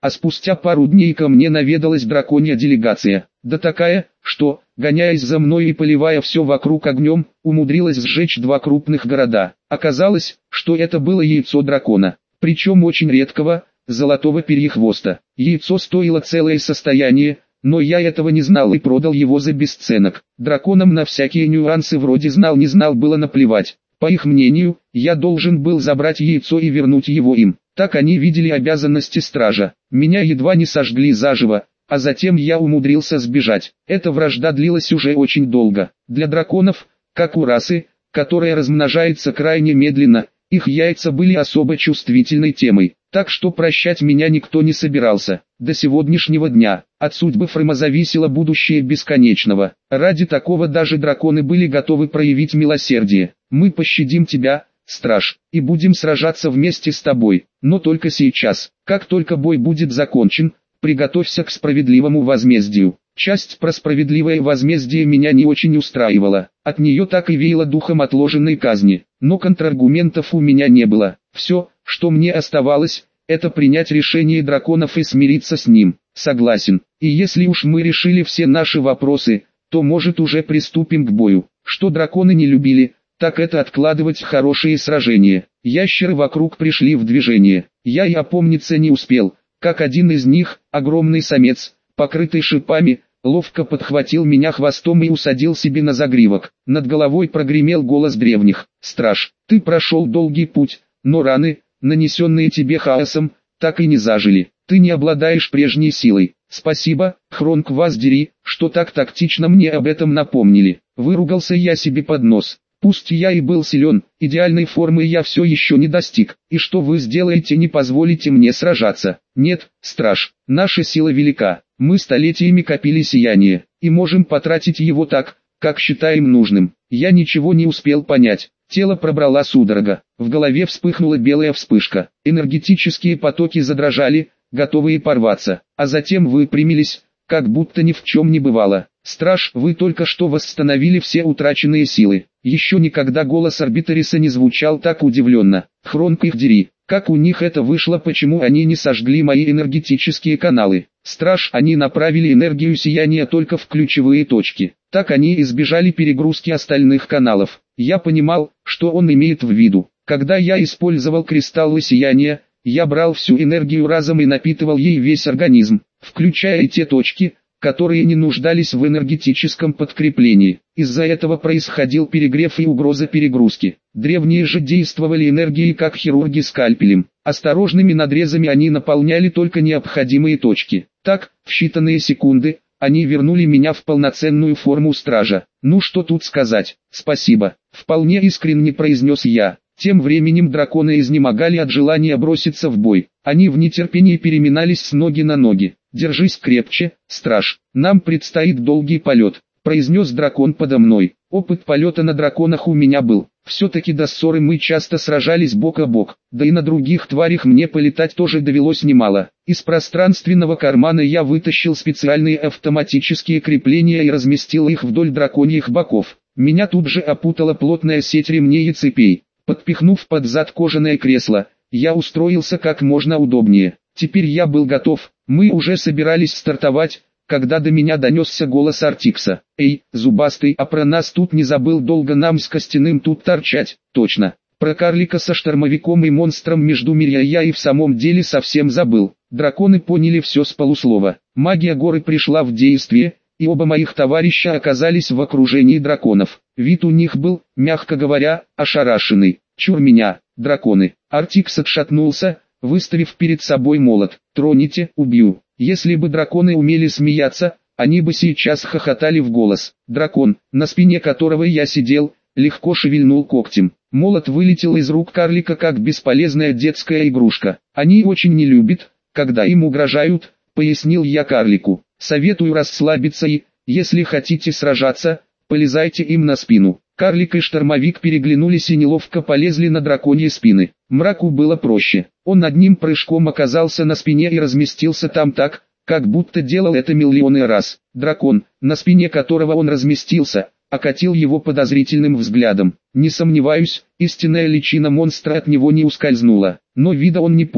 а спустя пару дней ко мне наведалась драконья делегация. Да такая, что, гоняясь за мной и поливая все вокруг огнем, умудрилась сжечь 2 крупных города. Оказалось, что это было яйцо дракона, причем очень редкого, золотого перьехвоста. Яйцо стоило целое состояние, но я этого не знал и продал его за бесценок. Драконам на всякие нюансы вроде знал-не знал было наплевать. По их мнению, я должен был забрать яйцо и вернуть его им. Так они видели обязанности стража. Меня едва не сожгли заживо, а затем я умудрился сбежать. Эта вражда длилась уже очень долго. Для драконов, как у расы, которая размножается крайне медленно, их яйца были особо чувствительной темой. Так что прощать меня никто не собирался. До сегодняшнего дня от судьбы Фрема зависело будущее бесконечного. Ради такого даже драконы были готовы проявить милосердие. Мы пощадим тебя, страж, и будем сражаться вместе с тобой, но только сейчас. Как только бой будет закончен, приготовься к справедливому возмездию. Часть про справедливое возмездие меня не очень устраивала. От нее так и веяло духом отложенной казни, но контраргументов у меня не было. Все, что мне оставалось, это принять решение драконов и смириться с ним. Согласен. И если уж мы решили все наши вопросы, то может уже приступим к бою. Что драконы не любили, так это откладывать хорошие сражения. Ящеры вокруг пришли в движение. Я и опомниться не успел, как один из них, огромный самец, покрытый шипами, ловко подхватил меня хвостом и усадил себе на загривок. Над головой прогремел голос древних. «Страж, ты прошел долгий путь, но раны, нанесенные тебе хаосом, так и не зажили. Ты не обладаешь прежней силой. Спасибо, Хронг, вас дери, что так тактично мне об этом напомнили». Выругался я себе под нос. Пусть я и был силен, идеальной формы я все еще не достиг. И что вы сделаете, не позволите мне сражаться? Нет, страж, наша сила велика. Мы столетиями копили сияние, и можем потратить его так, как считаем нужным. Я ничего не успел понять. Тело пробрала судорога. В голове вспыхнула белая вспышка. Энергетические потоки задрожали, готовые порваться. А затем выпрямились, как будто ни в чем не бывало. «Страж, вы только что восстановили все утраченные силы». Еще никогда голос Арбитариса не звучал так удивленно. «Хронг, их дери, как у них это вышло, почему они не сожгли мои энергетические каналы?» «Страж, они направили энергию сияния только в ключевые точки. Так они избежали перегрузки остальных каналов». Я понимал, что он имеет в виду. Когда я использовал кристаллы сияния, я брал всю энергию разом и напитывал ей весь организм, включая и те точки, которые не нуждались в энергетическом подкреплении. Из-за этого происходил перегрев и угроза перегрузки. Древние же действовали энергией как хирурги скальпелем. Осторожными надрезами они наполняли только необходимые точки. Так, в считанные секунды, они вернули меня в полноценную форму стража. Ну что тут сказать, спасибо, вполне искренне произнес я. Тем временем драконы изнемогали от желания броситься в бой. Они в нетерпении переминались с ноги на ноги. «Держись крепче, страж, нам предстоит долгий полет», — произнес дракон подо мной. Опыт полета на драконах у меня был. Все-таки до ссоры мы часто сражались бок о бок, да и на других тварях мне полетать тоже довелось немало. Из пространственного кармана я вытащил специальные автоматические крепления и разместил их вдоль драконьих боков. Меня тут же опутала плотная сеть ремней и цепей. Подпихнув под зад кожаное кресло, я устроился как можно удобнее. Теперь я был готов, мы уже собирались стартовать, когда до меня донесся голос Артикса. «Эй, зубастый, а про нас тут не забыл, долго нам с костяным тут торчать?» «Точно, про карлика со штормовиком и монстром Междумирья я и в самом деле совсем забыл». Драконы поняли все с полуслова. Магия горы пришла в действие, и оба моих товарища оказались в окружении драконов. Вид у них был, мягко говоря, ошарашенный. «Чур меня, драконы!» Артикс отшатнулся, выставив перед собой молот. «Троните, убью». Если бы драконы умели смеяться, они бы сейчас хохотали в голос. Дракон, на спине которого я сидел, легко шевельнул когтем. Молот вылетел из рук карлика как бесполезная детская игрушка. «Они очень не любят, когда им угрожают», — пояснил я карлику. «Советую расслабиться и, если хотите сражаться, полезайте им на спину». Карлик и штормовик переглянулись и неловко полезли на драконьи спины. Мраку было проще. Он одним прыжком оказался на спине и разместился там так, как будто делал это миллионы раз. Дракон, на спине которого он разместился, окатил его подозрительным взглядом. Не сомневаюсь, истинная личина монстра от него не ускользнула, но вида он не подал.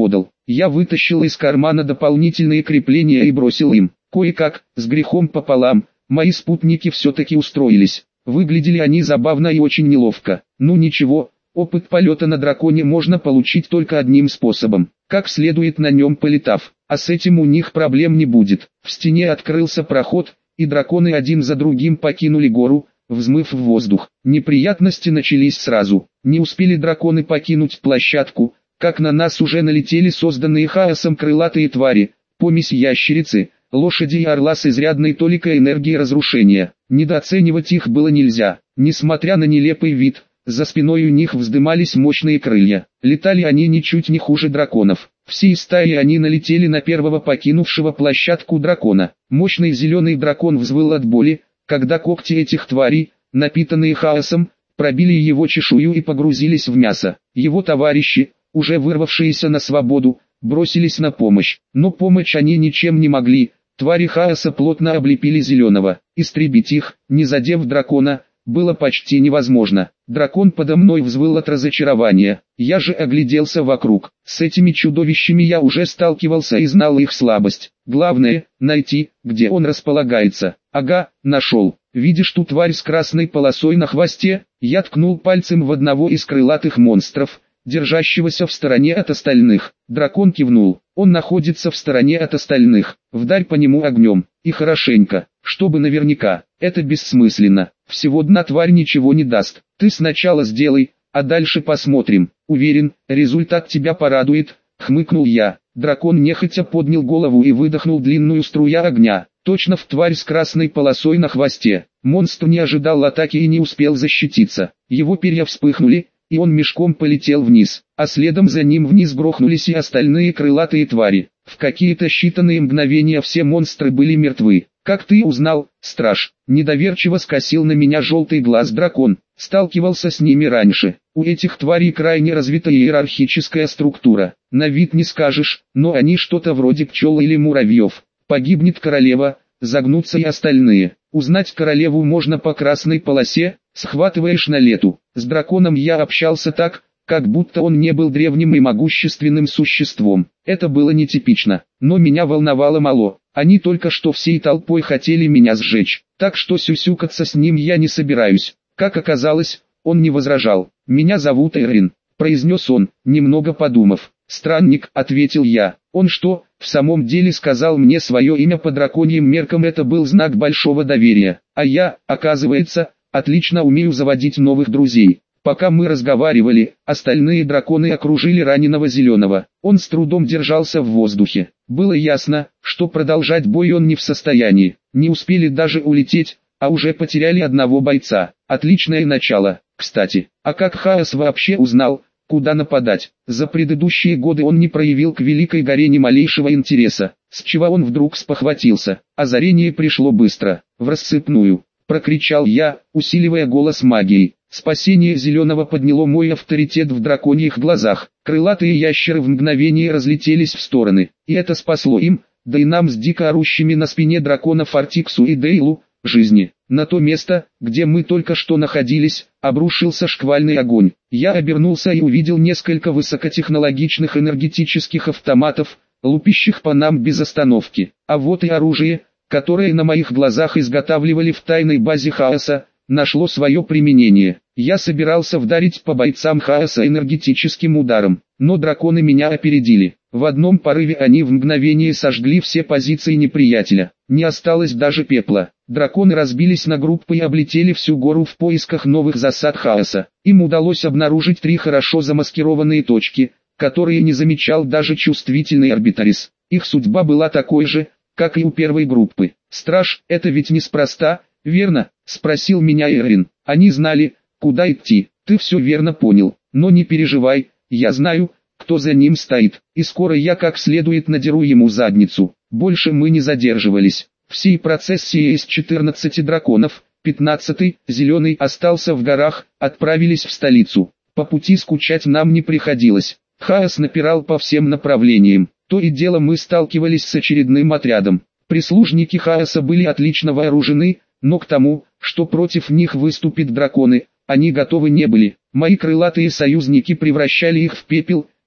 Я вытащил из кармана дополнительные крепления и бросил им. Кое-как, с грехом пополам, мои спутники все-таки устроились. Выглядели они забавно и очень неловко. Ну ничего, опыт полета на драконе можно получить только одним способом, как следует на нем полетав, а с этим у них проблем не будет. В стене открылся проход, и драконы один за другим покинули гору, взмыв в воздух. Неприятности начались сразу. Не успели драконы покинуть площадку, как на нас уже налетели созданные хаосом крылатые твари, помесь ящерицы, лошади и орла с изрядной толикой энергии разрушения. Недооценивать их было нельзя. Несмотря на нелепый вид, за спиной у них вздымались мощные крылья. Летали они ничуть не хуже драконов. Всей стаей они налетели на первого покинувшего площадку дракона. Мощный зеленый дракон взвыл от боли, когда когти этих тварей, напитанные хаосом, пробили его чешую и погрузились в мясо. Его товарищи, уже вырвавшиеся на свободу, бросились на помощь. Но помочь они ничем не могли. Твари хаоса плотно облепили зеленого. Истребить их, не задев дракона, было почти невозможно. Дракон подо мной взвыл от разочарования. Я же огляделся вокруг. С этими чудовищами я уже сталкивался и знал их слабость. Главное, найти, где он располагается. Ага, нашел. Видишь ту тварь с красной полосой на хвосте? Я ткнул пальцем в одного из крылатых монстров, держащегося в стороне от остальных. Дракон кивнул. Он находится в стороне от остальных. Вдарь по нему огнем. И хорошенько, чтобы наверняка. Это бессмысленно. Всего одна тварь ничего не даст. Ты сначала сделай, а дальше посмотрим. Уверен, результат тебя порадует, хмыкнул я. Дракон нехотя поднял голову и выдохнул длинную струя огня. Точно в тварь с красной полосой на хвосте. Монстр не ожидал атаки и не успел защититься. Его перья вспыхнули, и он мешком полетел вниз, а следом за ним вниз грохнулись и остальные крылатые твари. В какие-то считанные мгновения все монстры были мертвы. «Как ты узнал, страж?» — недоверчиво скосил на меня желтый глаз дракон. Сталкивался с ними раньше. У этих тварей крайне развита иерархическая структура. На вид не скажешь, но они что-то вроде пчел или муравьев. Погибнет королева, загнутся и остальные. Узнать королеву можно по красной полосе, схватываешь на лету. С драконом я общался так, как будто он не был древним и могущественным существом. Это было нетипично, но меня волновало мало. Они только что всей толпой хотели меня сжечь, так что сюсюкаться с ним я не собираюсь. Как оказалось, он не возражал. «Меня зовут Эрин», — произнес он, немного подумав. «Странник», — ответил я. «Он что, в самом деле сказал мне свое имя по драконьим меркам?» Это был знак большого доверия. А я, оказывается, отлично умею заводить новых друзей. Пока мы разговаривали, остальные драконы окружили раненого зеленого. Он с трудом держался в воздухе. Было ясно, что продолжать бой он не в состоянии. Не успели даже улететь, а уже потеряли одного бойца. Отличное начало. Кстати, а как Хаос вообще узнал, куда нападать? За предыдущие годы он не проявил к Великой горе ни малейшего интереса. С чего он вдруг спохватился? Озарение пришло быстро, в рассыпную. Прокричал я, усиливая голос магией. Спасение зеленого подняло мой авторитет в драконьих глазах. Крылатые ящеры в мгновение разлетелись в стороны. И это спасло им, да и нам с дико орущими на спине драконов Артиксу и Дейлу, жизни. На то место, где мы только что находились, обрушился шквальный огонь. Я обернулся и увидел несколько высокотехнологичных энергетических автоматов, лупящих по нам без остановки. А вот и оружие, которое на моих глазах изготавливали в тайной базе Хаоса, нашло свое применение. Я собирался вдарить по бойцам Хаоса энергетическим ударом, но драконы меня опередили. В одном порыве они в мгновение сожгли все позиции неприятеля. Не осталось даже пепла. Драконы разбились на группы и облетели всю гору в поисках новых засад Хаоса. Им удалось обнаружить 3 хорошо замаскированные точки, которые не замечал даже чувствительный арбитрис. Их судьба была такой же, как и у первой группы. «Страж, это ведь неспроста, верно?» — спросил меня Эрин. «Они знали, куда идти. Ты все верно понял. Но не переживай, я знаю, кто за ним стоит, и скоро я как следует надеру ему задницу». Больше мы не задерживались. Всей процессией из 14 драконов, 15-й, зеленый, остался в горах, отправились в столицу. По пути скучать нам не приходилось. Хаос напирал по всем направлениям. То и дело мы сталкивались с очередным отрядом. Прислужники Хаоса были отлично вооружены, но к тому, что против них выступят драконы, они готовы не были. Мои крылатые союзники превращали их в пепел,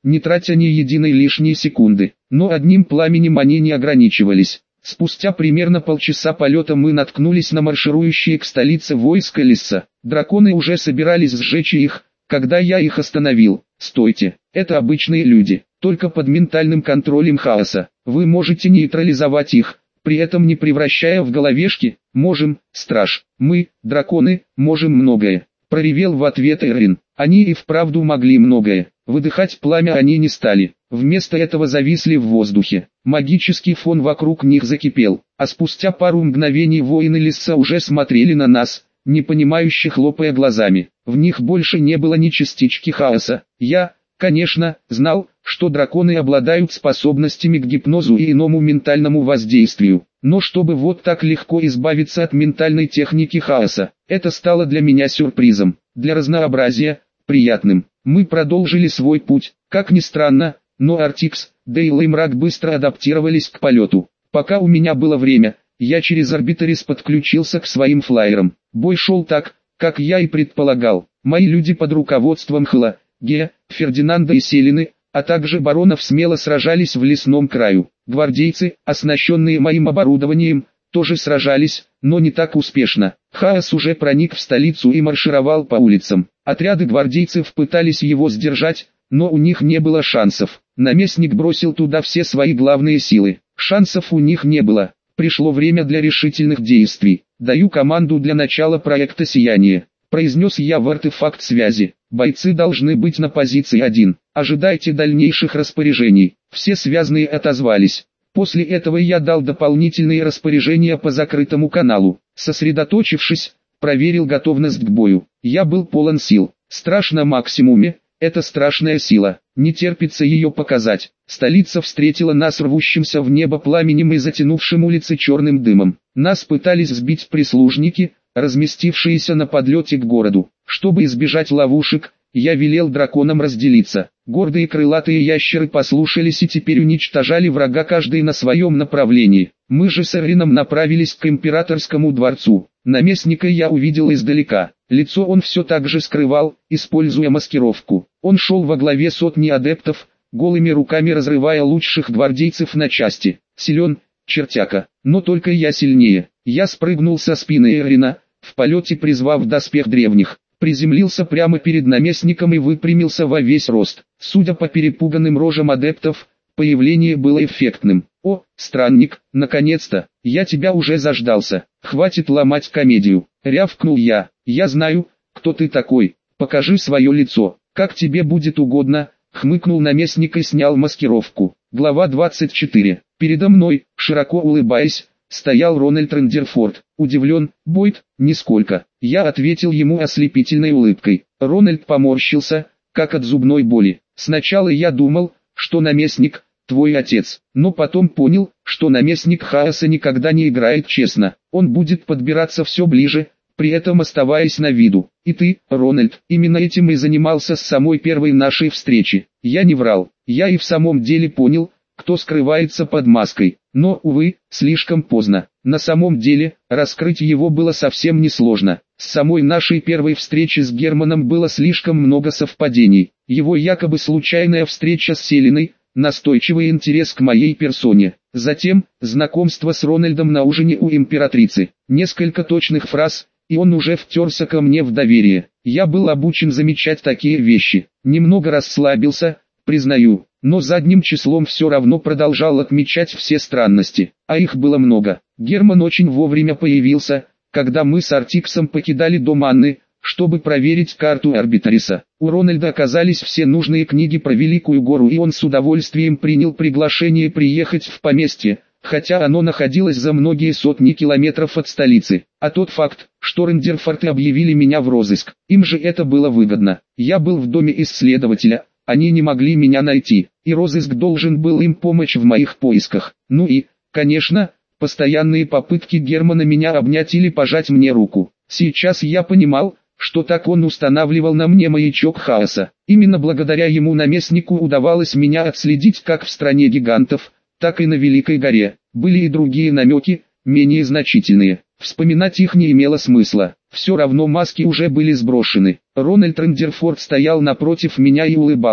не тратя ни единой лишней секунды. Но одним пламенем они не ограничивались. Спустя примерно полчаса полета мы наткнулись на марширующие к столице войска Лисса. Драконы уже собирались сжечь их, когда я их остановил. «Стойте, это обычные люди, только под ментальным контролем хаоса. Вы можете нейтрализовать их, при этом не превращая в головешки». «Можем, страж. Мы, драконы, можем многое», — проревел в ответ Эрин. Они и вправду могли многое. Выдыхать пламя они не стали. Вместо этого зависли в воздухе. Магический фон вокруг них закипел, а спустя пару мгновений воины Лисса уже смотрели на нас, непонимающе хлопая глазами. В них больше не было ни частички хаоса. Я, конечно, знал, что драконы обладают способностями к гипнозу и иному ментальному воздействию. Но чтобы вот так легко избавиться от ментальной техники хаоса, это стало для меня сюрпризом. Для разнообразия, приятным. Мы продолжили свой путь. Как ни странно, но Артикс, Дейл и Мрак быстро адаптировались к полету. Пока у меня было время, я через Арбитрис подключился к своим флайерам. Бой шел так, как я и предполагал. Мои люди под руководством Хла, Ге, Фердинанда и Селины, а также баронов смело сражались в лесном краю. Гвардейцы, оснащенные моим оборудованием, тоже сражались, но не так успешно. Хаос уже проник в столицу и маршировал по улицам. Отряды гвардейцев пытались его сдержать, но у них не было шансов. Наместник бросил туда все свои главные силы. Шансов у них не было. Пришло время для решительных действий. «Даю команду для начала проекта «Сияние», — произнес я в артефакт связи. «Бойцы должны быть на позиции 1. Ожидайте дальнейших распоряжений». Все связные отозвались. После этого я дал дополнительные распоряжения по закрытому каналу. Сосредоточившись, проверил готовность к бою. Я был полон сил. Страж на максимуме. Это страшная сила. Не терпится ее показать. Столица встретила нас рвущимся в небо пламенем и затянувшим улицы черным дымом. Нас пытались сбить прислужники, разместившиеся на подлете к городу. Чтобы избежать ловушек, я велел драконам разделиться. Гордые крылатые ящеры послушались и теперь уничтожали врага каждый на своем направлении. Мы же с Эрином направились к императорскому дворцу. Наместника я увидел издалека. Лицо он все так же скрывал, используя маскировку. Он шел во главе сотни адептов, голыми руками разрывая лучших гвардейцев на части. Силен, чертяка, но только я сильнее. Я спрыгнул со спины Эрина, в полете призвав доспех древних. Приземлился прямо перед наместником и выпрямился во весь рост. Судя по перепуганным рожам адептов, появление было эффектным. «О, странник, наконец-то, я тебя уже заждался, хватит ломать комедию», — рявкнул я. «Я знаю, кто ты такой, покажи свое лицо, как тебе будет угодно», — хмыкнул наместник и снял маскировку. Глава 24. Передо мной, широко улыбаясь, стоял Рональд Рендерфорд. Удивлен, Бойд, нисколько. Я ответил ему ослепительной улыбкой. Рональд поморщился, как от зубной боли. Сначала я думал, что наместник — твой отец, но потом понял, что наместник хаоса никогда не играет честно. Он будет подбираться все ближе, при этом оставаясь на виду. И ты, Рональд, именно этим и занимался с самой первой нашей встречи. Я не врал. Я и в самом деле понял, кто скрывается под маской. Но, увы, слишком поздно. На самом деле, раскрыть его было совсем несложно. С самой нашей первой встречи с Германом было слишком много совпадений. Его якобы случайная встреча с Селиной, настойчивый интерес к моей персоне. Затем, знакомство с Рональдом на ужине у императрицы. Несколько точных фраз, и он уже втерся ко мне в доверие. Я был обучен замечать такие вещи. Немного расслабился, признаю, но задним числом все равно продолжал отмечать все странности, а их было много. Герман очень вовремя появился, когда мы с Артиксом покидали дом Анны, чтобы проверить карту Арбитриса. У Рональда оказались все нужные книги про Великую Гору, и он с удовольствием принял приглашение приехать в поместье, хотя оно находилось за многие сотни километров от столицы. А тот факт, что Рендерфорты объявили меня в розыск, им же это было выгодно. Я был в доме исследователя, они не могли меня найти, и розыск должен был им помочь в моих поисках. Ну и, конечно, постоянные попытки Германа меня обнять или пожать мне руку. Сейчас я понимал, что так он устанавливал на мне маячок хаоса. Именно благодаря ему наместнику удавалось меня отследить как в стране гигантов, так и на Великой горе. Были и другие намеки, менее значительные. Вспоминать их не имело смысла. Все равно маски уже были сброшены. Рональд Рендерфорд стоял напротив меня и улыбался.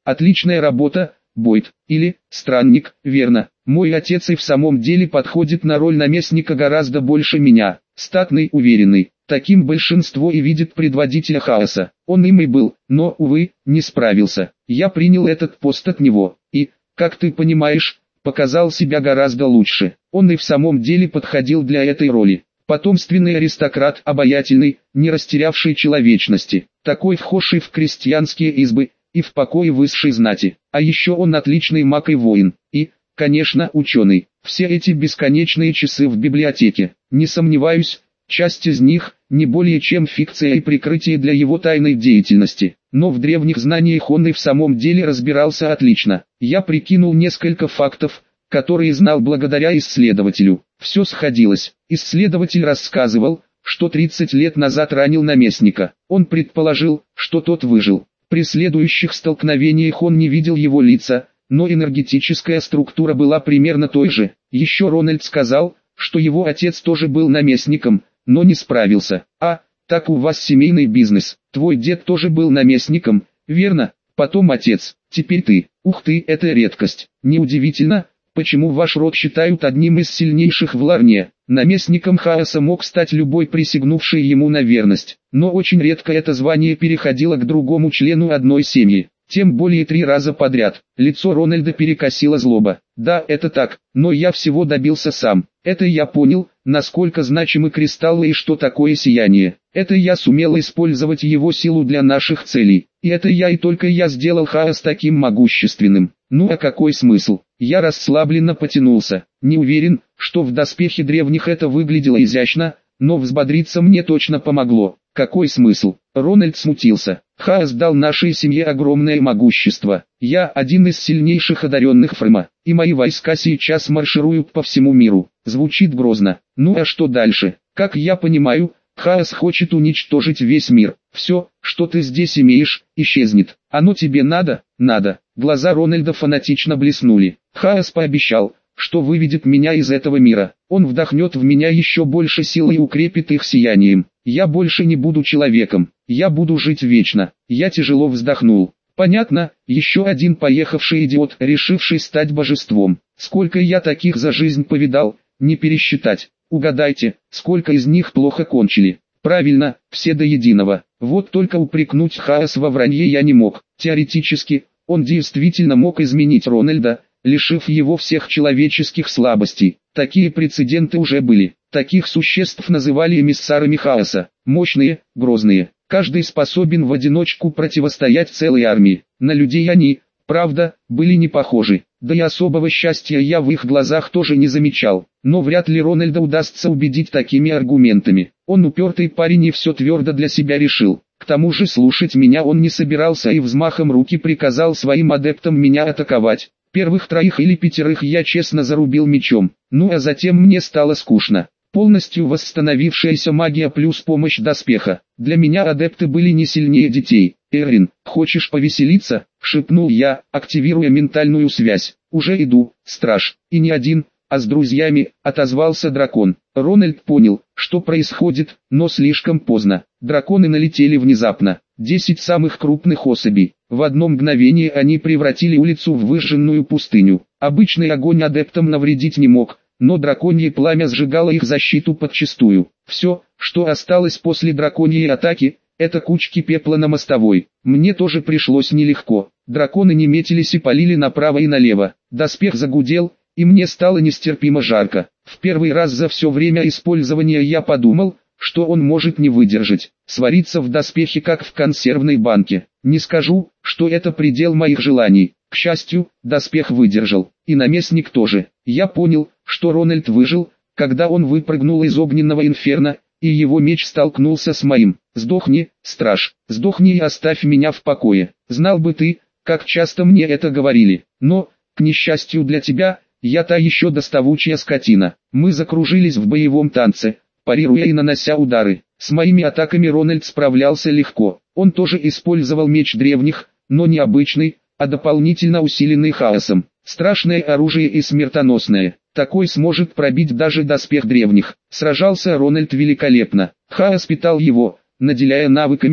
Отличная работа, Бойд, или странник, верно. Мой отец и в самом деле подходит на роль наместника гораздо больше меня. Статный, уверенный. Таким большинство и видит предводителя хаоса. Он им и был, но, увы, не справился. Я принял этот пост от него. И, как ты понимаешь, показал себя гораздо лучше. Он и в самом деле подходил для этой роли. Потомственный аристократ, обаятельный, не растерявший человечности. Такой вхожий в крестьянские избы и в покое высшей знати. А еще он отличный маг и воин. И, конечно, ученый. Все эти бесконечные часы в библиотеке. Не сомневаюсь, часть из них не более чем фикция и прикрытие для его тайной деятельности. Но в древних знаниях он и в самом деле разбирался отлично. Я прикинул несколько фактов, которые знал благодаря исследователю. Все сходилось. Исследователь рассказывал, что 30 лет назад ранил наместника. Он предположил, что тот выжил. При следующих столкновениях он не видел его лица, но энергетическая структура была примерно той же. Еще Рональд сказал, что его отец тоже был наместником, но не справился. А, так у вас семейный бизнес. Твой дед тоже был наместником, верно? Потом отец, теперь ты. Ух ты, это редкость. Неудивительно, почему ваш род считают одним из сильнейших в Ларне. Наместником хаоса мог стать любой присягнувший ему на верность, но очень редко это звание переходило к другому члену одной семьи. Тем более 3 раза подряд. Лицо Рональда перекосило злоба. Да, это так, но я всего добился сам. Это я понял, насколько значимы кристаллы и что такое сияние. Это я сумел использовать его силу для наших целей. И это я и только я сделал хаос таким могущественным. Ну а какой смысл? Я расслабленно потянулся. Не уверен, что в доспехе древних это выглядело изящно, но взбодриться мне точно помогло. Какой смысл? Рональд смутился. Хаос дал нашей семье огромное могущество. Я один из сильнейших одаренных Фрма, и мои войска сейчас маршируют по всему миру. Звучит грозно. Ну а что дальше? Как я понимаю, хаос хочет уничтожить весь мир. Все, что ты здесь имеешь, исчезнет. Оно тебе надо? Надо. Глаза Рональда фанатично блеснули. Хаос пообещал, что выведет меня из этого мира. Он вдохнет в меня еще больше силы и укрепит их сиянием. Я больше не буду человеком. Я буду жить вечно. Я тяжело вздохнул. Понятно, еще один поехавший идиот, решивший стать божеством. Сколько я таких за жизнь повидал, не пересчитать. Угадайте, сколько из них плохо кончили. Правильно, все до единого. Вот только упрекнуть хаос во вранье я не мог. Теоретически, он действительно мог изменить Рональда, лишив его всех человеческих слабостей. Такие прецеденты уже были. Таких существ называли эмиссарами хаоса. Мощные, грозные. Каждый способен в одиночку противостоять целой армии. На людей они, правда, были не похожи. Да и особого счастья я в их глазах тоже не замечал. Но вряд ли Рональда удастся убедить такими аргументами. Он упертый парень и все твердо для себя решил. К тому же слушать меня он не собирался и взмахом руки приказал своим адептам меня атаковать. Первых 3 или 5 я честно зарубил мечом. Ну а затем мне стало скучно. Полностью восстановившаяся магия плюс помощь доспеха. Для меня адепты были не сильнее детей. «Эрин, хочешь повеселиться?» — шепнул я, активируя ментальную связь. «Уже иду, страж. И не один, а с друзьями», — отозвался дракон. Рональд понял, что происходит, но слишком поздно. Драконы налетели внезапно. 10 самых крупных особей. В одно мгновение они превратили улицу в выжженную пустыню. Обычный огонь адептам навредить не мог, но драконье пламя сжигало их защиту подчистую. Все, что осталось после драконьей атаки, это кучки пепла на мостовой. Мне тоже пришлось нелегко. Драконы не метились и палили направо и налево. Доспех загудел, и мне стало нестерпимо жарко. В первый раз за все время использования я подумал, что он может не выдержать, свариться в доспехе как в консервной банке. Не скажу, что это предел моих желаний. К счастью, доспех выдержал, и наместник тоже. Я понял, что Рональд выжил, когда он выпрыгнул из огненного инферно, и его меч столкнулся с моим. «Сдохни, страж, сдохни и оставь меня в покое. Знал бы ты, как часто мне это говорили. Но, к несчастью для тебя, я та еще доставучая скотина». Мы закружились в боевом танце, парируя и нанося удары. С моими атаками Рональд справлялся легко. Он тоже использовал меч древних, но не обычный, а дополнительно усиленный хаосом. Страшное оружие и смертоносное. Такой сможет пробить даже доспех древних. Сражался Рональд великолепно. Хаос питал его, наделяя навыками,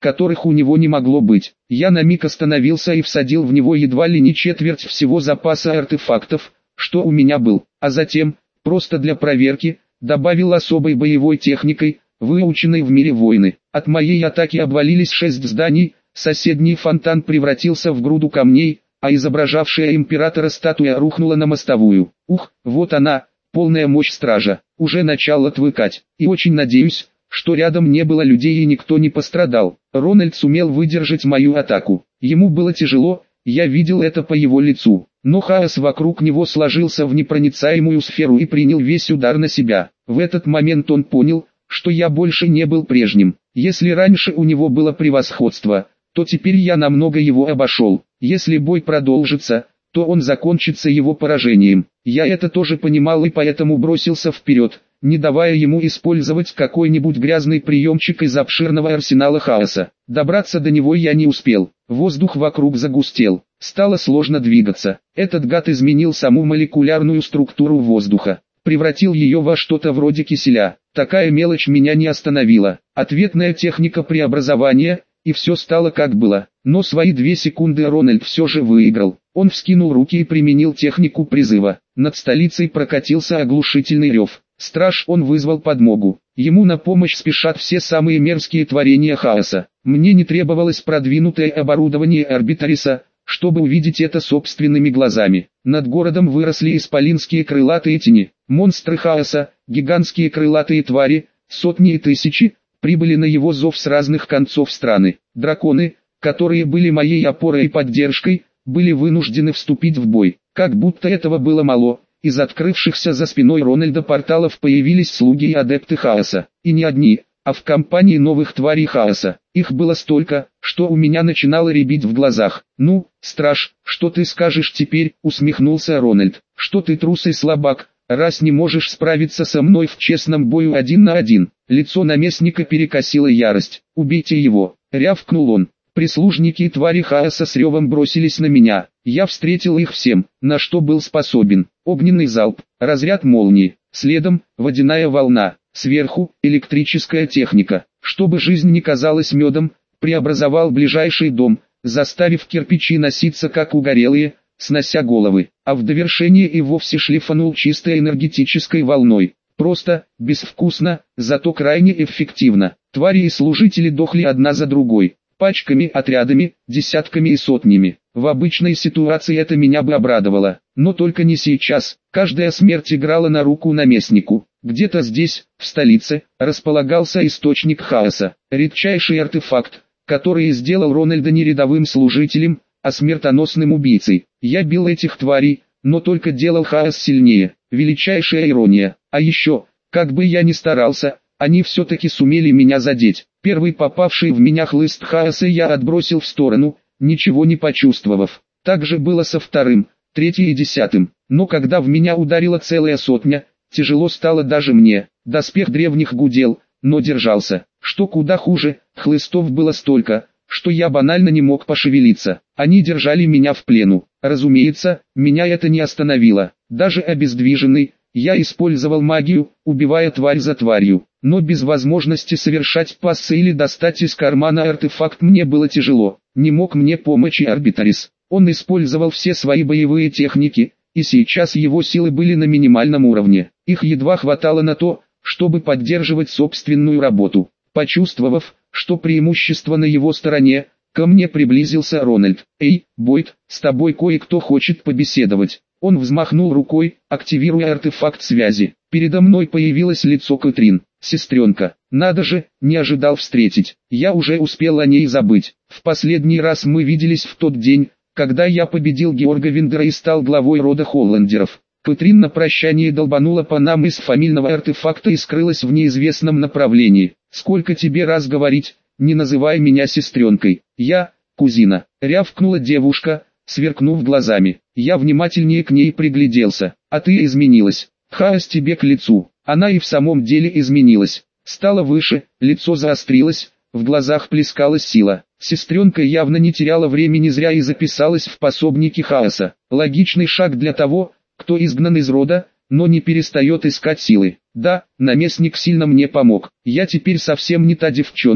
которых у него не могло быть. Я на миг остановился и всадил в него едва ли не четверть всего запаса артефактов, что у меня был, а затем, просто для проверки, добавил особой боевой техникой, выученной в мире войны. От моей атаки обвалились 6 зданий, соседний фонтан превратился в груду камней, а изображавшая императора статуя рухнула на мостовую. Ух, вот она, полная мощь стража. Уже начал отвыкать, и очень надеюсь, что рядом не было людей и никто не пострадал. Рональд сумел выдержать мою атаку. Ему было тяжело, я видел это по его лицу. Но хаос вокруг него сложился в непроницаемую сферу и принял весь удар на себя. В этот момент он понял, что я больше не был прежним. Если раньше у него было превосходство, то теперь я намного его обошел. Если бой продолжится, то он закончится его поражением. Я это тоже понимал и поэтому бросился вперед, не давая ему использовать какой-нибудь грязный приемчик из обширного арсенала хаоса. Добраться до него я не успел. Воздух вокруг загустел. Стало сложно двигаться. Этот гад изменил саму молекулярную структуру воздуха, превратил ее во что-то вроде киселя. Такая мелочь меня не остановила. Ответная техника преобразования, и все стало как было. Но свои 2 секунды Рональд все же выиграл. Он вскинул руки и применил технику призыва. Над столицей прокатился оглушительный рев. Страж он вызвал подмогу. Ему на помощь спешат все самые мерзкие творения хаоса. Мне не требовалось продвинутое оборудование Арбитариса, чтобы увидеть это собственными глазами. Над городом выросли исполинские крылатые тени. Монстры хаоса, гигантские крылатые твари, сотни и тысячи, прибыли на его зов с разных концов страны. Драконы, которые были моей опорой и поддержкой, были вынуждены вступить в бой. Как будто этого было мало, из открывшихся за спиной Рональда порталов появились слуги и адепты хаоса. И не одни, а в компании новых тварей хаоса. Их было столько, что у меня начинало рябить в глазах. «Ну, страж, что ты скажешь теперь?» — усмехнулся Рональд. «Что ты трус и слабак, раз не можешь справиться со мной в честном бою 1 на 1. Лицо наместника перекосило ярость. «Убейте его!» — рявкнул он. Прислужники и твари хаоса с ревом бросились на меня. Я встретил их всем, на что был способен. Огненный залп, разряд молнии, следом водяная волна, сверху электрическая техника. Чтобы жизнь не казалась медом, преобразовал ближайший дом, заставив кирпичи носиться как угорелые, снося головы, а в довершение и вовсе шлифанул чистой энергетической волной. Просто, безвкусно, зато крайне эффективно. Твари и служители дохли одна за другой. Пачками, отрядами, десятками и сотнями. В обычной ситуации это меня бы обрадовало, но только не сейчас. Каждая смерть играла на руку наместнику. Где-то здесь, в столице, располагался источник хаоса. Редчайший артефакт, который сделал Рональда не рядовым служителем, а смертоносным убийцей. Я бил этих тварей, но только делал хаос сильнее. Величайшая ирония. А еще, как бы я ни старался, они все-таки сумели меня задеть. Первый попавший в меня хлыст хаоса я отбросил в сторону, ничего не почувствовав. Так же было со вторым, третьим и 10. Но когда в меня ударила целая сотня, тяжело стало даже мне. Доспех древних гудел, но держался. Что куда хуже, хлыстов было столько, что я банально не мог пошевелиться. Они держали меня в плену. Разумеется, меня это не остановило. Даже обездвиженный, я использовал магию, убивая тварь за тварью. Но без возможности совершать пассы или достать из кармана артефакт мне было тяжело. Не мог мне помочь и Арбитарис. Он использовал все свои боевые техники, и сейчас его силы были на минимальном уровне. Их едва хватало на то, чтобы поддерживать собственную работу. Почувствовав, что преимущество на его стороне, ко мне приблизился Рональд. «Эй, Бойд, с тобой кое-кто хочет побеседовать». Он взмахнул рукой, активируя артефакт связи. Передо мной появилось лицо Кэтрин. «Сестренка, надо же, не ожидал встретить. Я уже успел о ней забыть. В последний раз мы виделись в тот день, когда я победил Георга Виндера и стал главой рода Холландеров». Кэтрин на прощание долбанула по нам из фамильного артефакта и скрылась в неизвестном направлении. «Сколько тебе раз говорить, не называй меня сестренкой. Я, кузина», — рявкнула девушка, сверкнув глазами. Я внимательнее к ней пригляделся. «А ты изменилась. Хаос тебе к лицу». Она и в самом деле изменилась. Стала выше, лицо заострилось, в глазах плескалась сила. Сестренка явно не теряла времени зря и записалась в пособники хаоса. Логичный шаг для того, кто изгнан из рода, но не перестает искать силы. Да, наместник сильно мне помог. Я теперь совсем не та девчонка,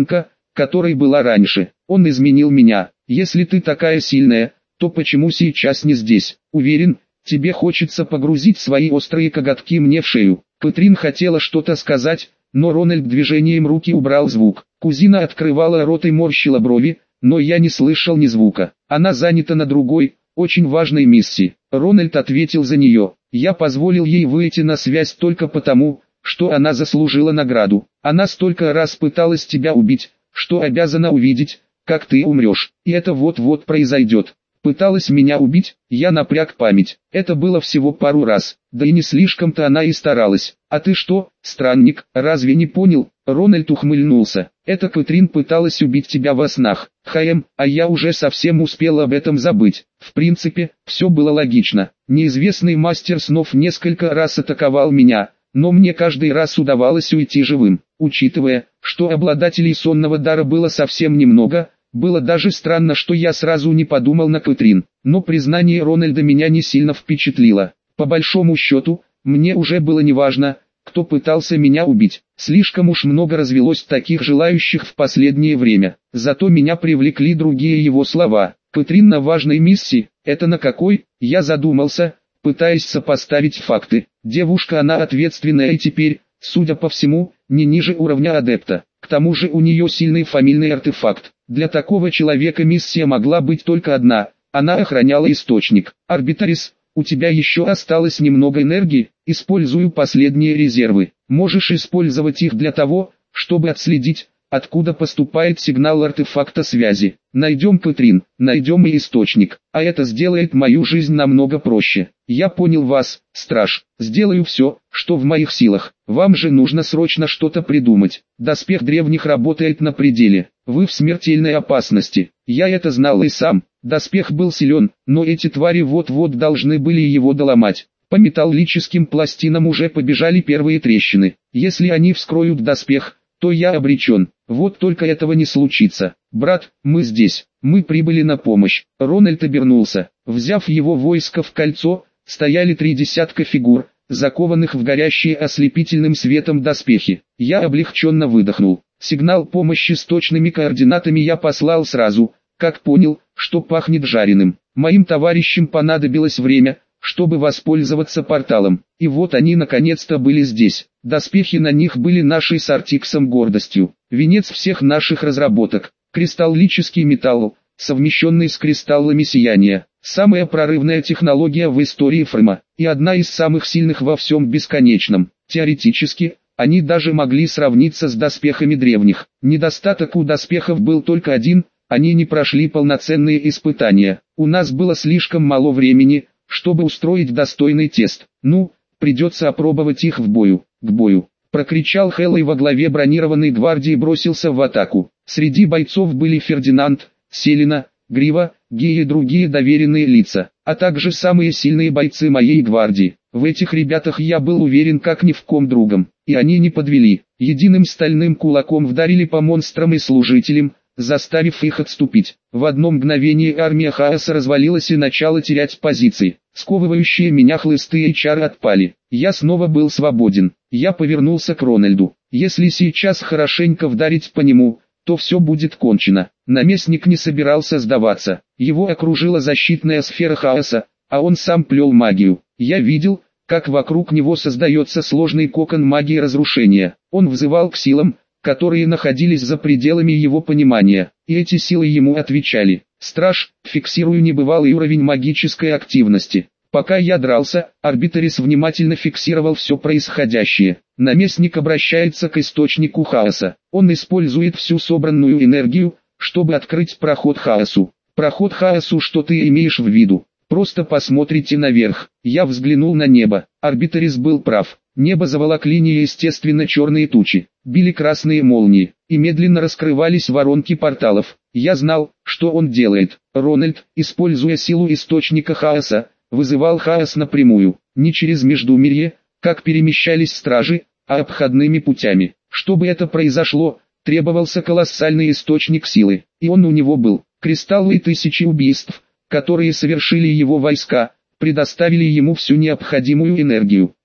которой была раньше. Он изменил меня. Если ты такая сильная, то почему сейчас не здесь? Уверен, тебе хочется погрузить свои острые коготки мне в шею. Кэтрин хотела что-то сказать, но Рональд движением руки убрал звук. Кузина открывала рот и морщила брови, но я не слышал ни звука. Она занята на другой, очень важной миссии. Рональд ответил за нее. Я позволил ей выйти на связь только потому, что она заслужила награду. Она столько раз пыталась тебя убить, что обязана увидеть, как ты умрешь. И это вот-вот произойдет. Пыталась меня убить, я напряг память. Это было всего пару раз, да и не слишком-то она и старалась. А ты что, странник, разве не понял? Рональд ухмыльнулся. Это Кэтрин пыталась убить тебя во снах. А я уже совсем успел об этом забыть. В принципе, все было логично. Неизвестный мастер снов несколько раз атаковал меня, но мне каждый раз удавалось уйти живым. Учитывая, что обладателей сонного дара было совсем немного, было даже странно, что я сразу не подумал на Кэтрин. Но признание Рональда меня не сильно впечатлило. По большому счету, мне уже было неважно, кто пытался меня убить. Слишком уж много развелось таких желающих в последнее время. Зато меня привлекли другие его слова. Кэтрин на важной миссии, это на какой? Я задумался, пытаясь сопоставить факты. Девушка, она ответственная и теперь, судя по всему, не ниже уровня адепта. К тому же у нее сильный фамильный артефакт. Для такого человека миссия могла быть только одна. Она охраняла источник. Арбитрис, у тебя еще осталось немного энергии, использую последние резервы. Можешь использовать их для того, чтобы отследить, откуда поступает сигнал артефакта связи. Найдем Кэтрин, найдем и источник, а это сделает мою жизнь намного проще. Я понял вас, страж, сделаю все, что в моих силах. Вам же нужно срочно что-то придумать. Доспех древних работает на пределе. Вы в смертельной опасности. Я это знал и сам. Доспех был силен, но эти твари вот-вот должны были его доломать. По металлическим пластинам уже побежали первые трещины. Если они вскроют доспех, то я обречен. Вот только этого не случится. Брат, мы здесь. Мы прибыли на помощь. Рональд обернулся. Взяв его войско в кольцо, стояли 3 десятка фигур, закованных в горящие ослепительным светом доспехи. Я облегченно выдохнул. Сигнал помощи с точными координатами я послал сразу, как понял, что пахнет жареным. Моим товарищам понадобилось время, чтобы воспользоваться порталом. И вот они наконец-то были здесь. Доспехи на них были нашей с Артиксом гордостью. Венец всех наших разработок. Кристаллический металл, совмещенный с кристаллами сияния. Самая прорывная технология в истории Фрема. И одна из самых сильных во всем бесконечном. Теоретически, они даже могли сравниться с доспехами древних. Недостаток у доспехов был только один. Они не прошли полноценные испытания. У нас было слишком мало времени, чтобы устроить достойный тест. Ну, придется опробовать их в бою. К бою! Прокричал Хэллой во главе бронированной гвардии, бросился в атаку. Среди бойцов были Фердинанд, Селина, Грива, Гея и другие доверенные лица, а также самые сильные бойцы моей гвардии. В этих ребятах я был уверен как ни в ком другом, и они не подвели. Единым стальным кулаком вдарили по монстрам и служителям, заставив их отступить. В одно мгновение армия хаоса развалилась и начала терять позиции. Сковывающие меня хлысты и чары отпали. Я снова был свободен. Я повернулся к Рональду. Если сейчас хорошенько вдарить по нему, то все будет кончено. Наместник не собирался сдаваться. Его окружила защитная сфера хаоса, а он сам плел магию. Я видел, как вокруг него создается сложный кокон магии разрушения. Он взывал к силам, которые находились за пределами его понимания, и эти силы ему отвечали. Страж, фиксирую небывалый уровень магической активности. Пока я дрался, Арбитрис внимательно фиксировал все происходящее. Наместник обращается к источнику хаоса. Он использует всю собранную энергию, чтобы открыть проход хаосу. Проход хаосу, что ты имеешь в виду? Просто посмотрите наверх. Я взглянул на небо. Арбитрис был прав. Небо заволокли неестественно черные тучи, били красные молнии, и медленно раскрывались воронки порталов. Я знал, что он делает. Рональд, используя силу источника хаоса, вызывал хаос напрямую, не через междумирье, как перемещались стражи, а обходными путями. Чтобы это произошло, требовался колоссальный источник силы, и он у него был. Кристаллы и тысячи убийств, которые совершили его войска, предоставили ему всю необходимую энергию.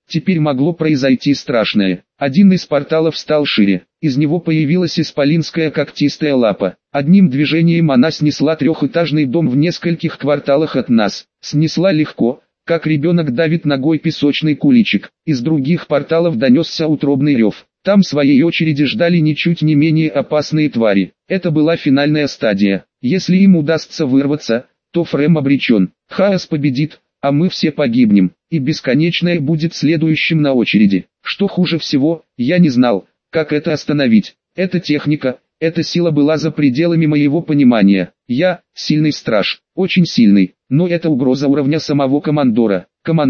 Теперь могло произойти страшное. Один из порталов стал шире. Из него появилась исполинская когтистая лапа. Одним движением она снесла трехэтажный дом в нескольких кварталах от нас. Снесла легко, как ребенок давит ногой песочный куличик. Из других порталов донесся утробный рев. Там в своей очереди ждали ничуть не менее опасные твари. Это была финальная стадия. Если им удастся вырваться, то Фрэм обречен. Хаос победит, а мы все погибнем. И бесконечное будет следующим на очереди. Что хуже всего, я не знал, как это остановить. Эта техника, эта сила была за пределами моего понимания. Я – сильный страж, очень сильный, но это угроза уровня самого командора.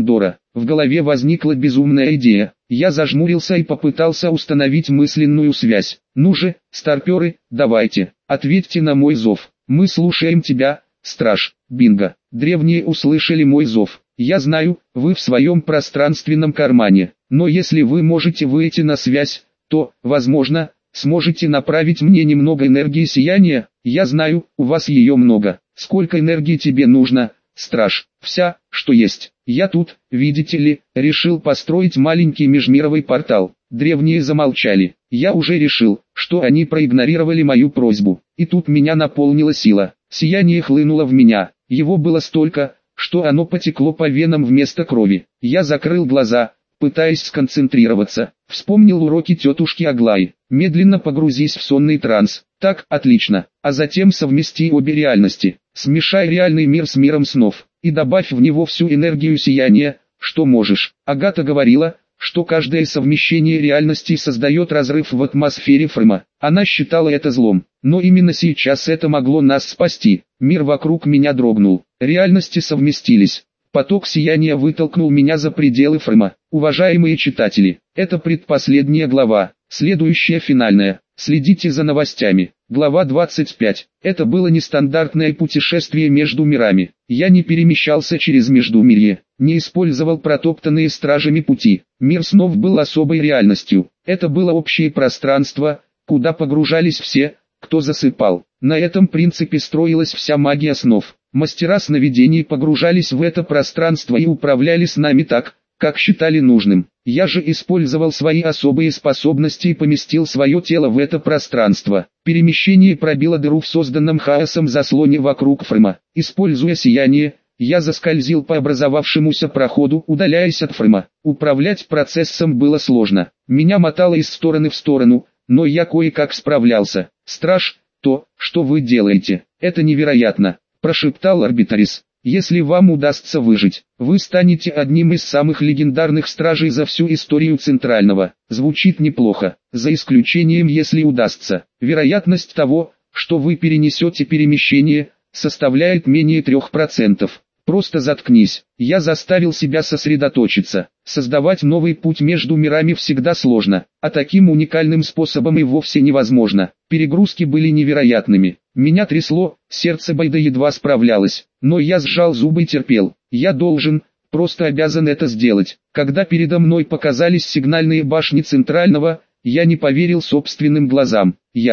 В голове возникла безумная идея. Я зажмурился и попытался установить мысленную связь. Ну же, старперы, давайте, ответьте на мой зов. Мы слушаем тебя, страж. Бинго. Древние услышали мой зов. Я знаю, вы в своем пространственном кармане. Но если вы можете выйти на связь, то, возможно, сможете направить мне немного энергии сияния. Я знаю, у вас ее много. Сколько энергии тебе нужно, страж? Вся, что есть. Я тут, видите ли, решил построить маленький межмировый портал. Древние замолчали. Я уже решил, что они проигнорировали мою просьбу. И тут меня наполнила сила. Сияние хлынуло в меня. Его было столько, что оно потекло по венам вместо крови. Я закрыл глаза, пытаясь сконцентрироваться. Вспомнил уроки тетушки Аглаи. Медленно погрузись в сонный транс. Так, отлично. А затем совмести обе реальности. Смешай реальный мир с миром снов. И добавь в него всю энергию сияния, что можешь. Агата говорила, что каждое совмещение реальностей создает разрыв в атмосфере Фрэма. Она считала это злом. Но именно сейчас это могло нас спасти. Мир вокруг меня дрогнул. Реальности совместились. Поток сияния вытолкнул меня за пределы Фрэма. Уважаемые читатели, это предпоследняя глава. Следующая финальная. Следите за новостями. Глава 25. Это было нестандартное путешествие между мирами. Я не перемещался через междумирье, не использовал протоптанные стражами пути. Мир снов был особой реальностью. Это было общее пространство, куда погружались все, кто засыпал. На этом принципе строилась вся магия снов. Мастера сновидений погружались в это пространство и управляли с нами так, как считали нужным. Я же использовал свои особые способности и поместил свое тело в это пространство. Перемещение пробило дыру в созданном хаосом заслоне вокруг Фрэма. Используя сияние, я заскользил по образовавшемуся проходу, удаляясь от Фрэма. Управлять процессом было сложно. Меня мотало из стороны в сторону, но я кое-как справлялся. «Страж, то, что вы делаете, это невероятно», – прошептал Арбитрис. «Если вам удастся выжить, вы станете одним из самых легендарных стражей за всю историю Центрального». Звучит неплохо, за исключением если удастся. Вероятность того, что вы перенесете перемещение, составляет менее 3%. Просто заткнись. Я заставил себя сосредоточиться. Создавать новый путь между мирами всегда сложно, а таким уникальным способом и вовсе невозможно. Перегрузки были невероятными. Меня трясло, сердце Байда едва справлялось, но я сжал зубы и терпел. Я должен, просто обязан это сделать. Когда передо мной показались сигнальные башни Центрального, я не поверил собственным глазам.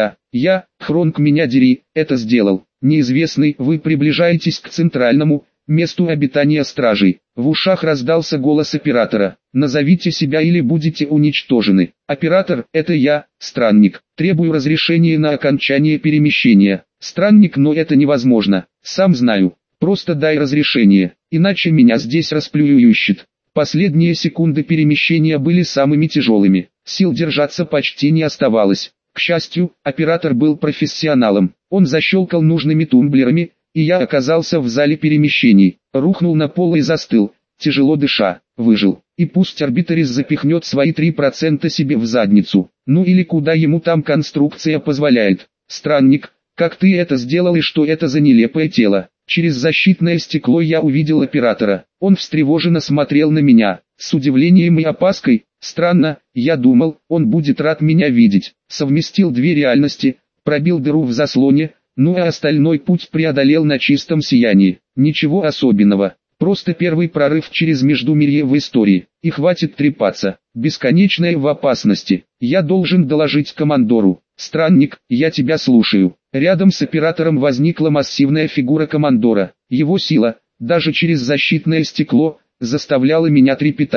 Хронг меня дери, это сделал. Неизвестный, вы приближаетесь к Центральному, месту обитания стражей. В ушах раздался голос оператора. «Назовите себя или будете уничтожены». «Оператор, это я, странник. Требую разрешения на окончание перемещения». «Странник, но это невозможно. Сам знаю. Просто дай разрешение, иначе меня здесь расплюющит». Последние секунды перемещения были самыми тяжелыми. Сил держаться почти не оставалось. К счастью, оператор был профессионалом. Он защелкал нужными тумблерами, и я оказался в зале перемещений. Рухнул на пол и застыл, тяжело дыша. Выжил. И пусть Арбитрис запихнет свои 3% себе в задницу. Ну или куда ему там конструкция позволяет. «Странник, как ты это сделал и что это за нелепое тело?» Через защитное стекло я увидел оператора. Он встревоженно смотрел на меня, с удивлением и опаской. Странно, я думал, он будет рад меня видеть. Совместил две реальности, пробил дыру в заслоне, ну а остальной путь преодолел на чистом сиянии. Ничего особенного, просто первый прорыв через междумирье в истории. И хватит трепаться, бесконечное в опасности. Я должен доложить командору. «Странник, я тебя слушаю». Рядом с оператором возникла массивная фигура командора. Его сила, даже через защитное стекло, заставляла меня трепетать.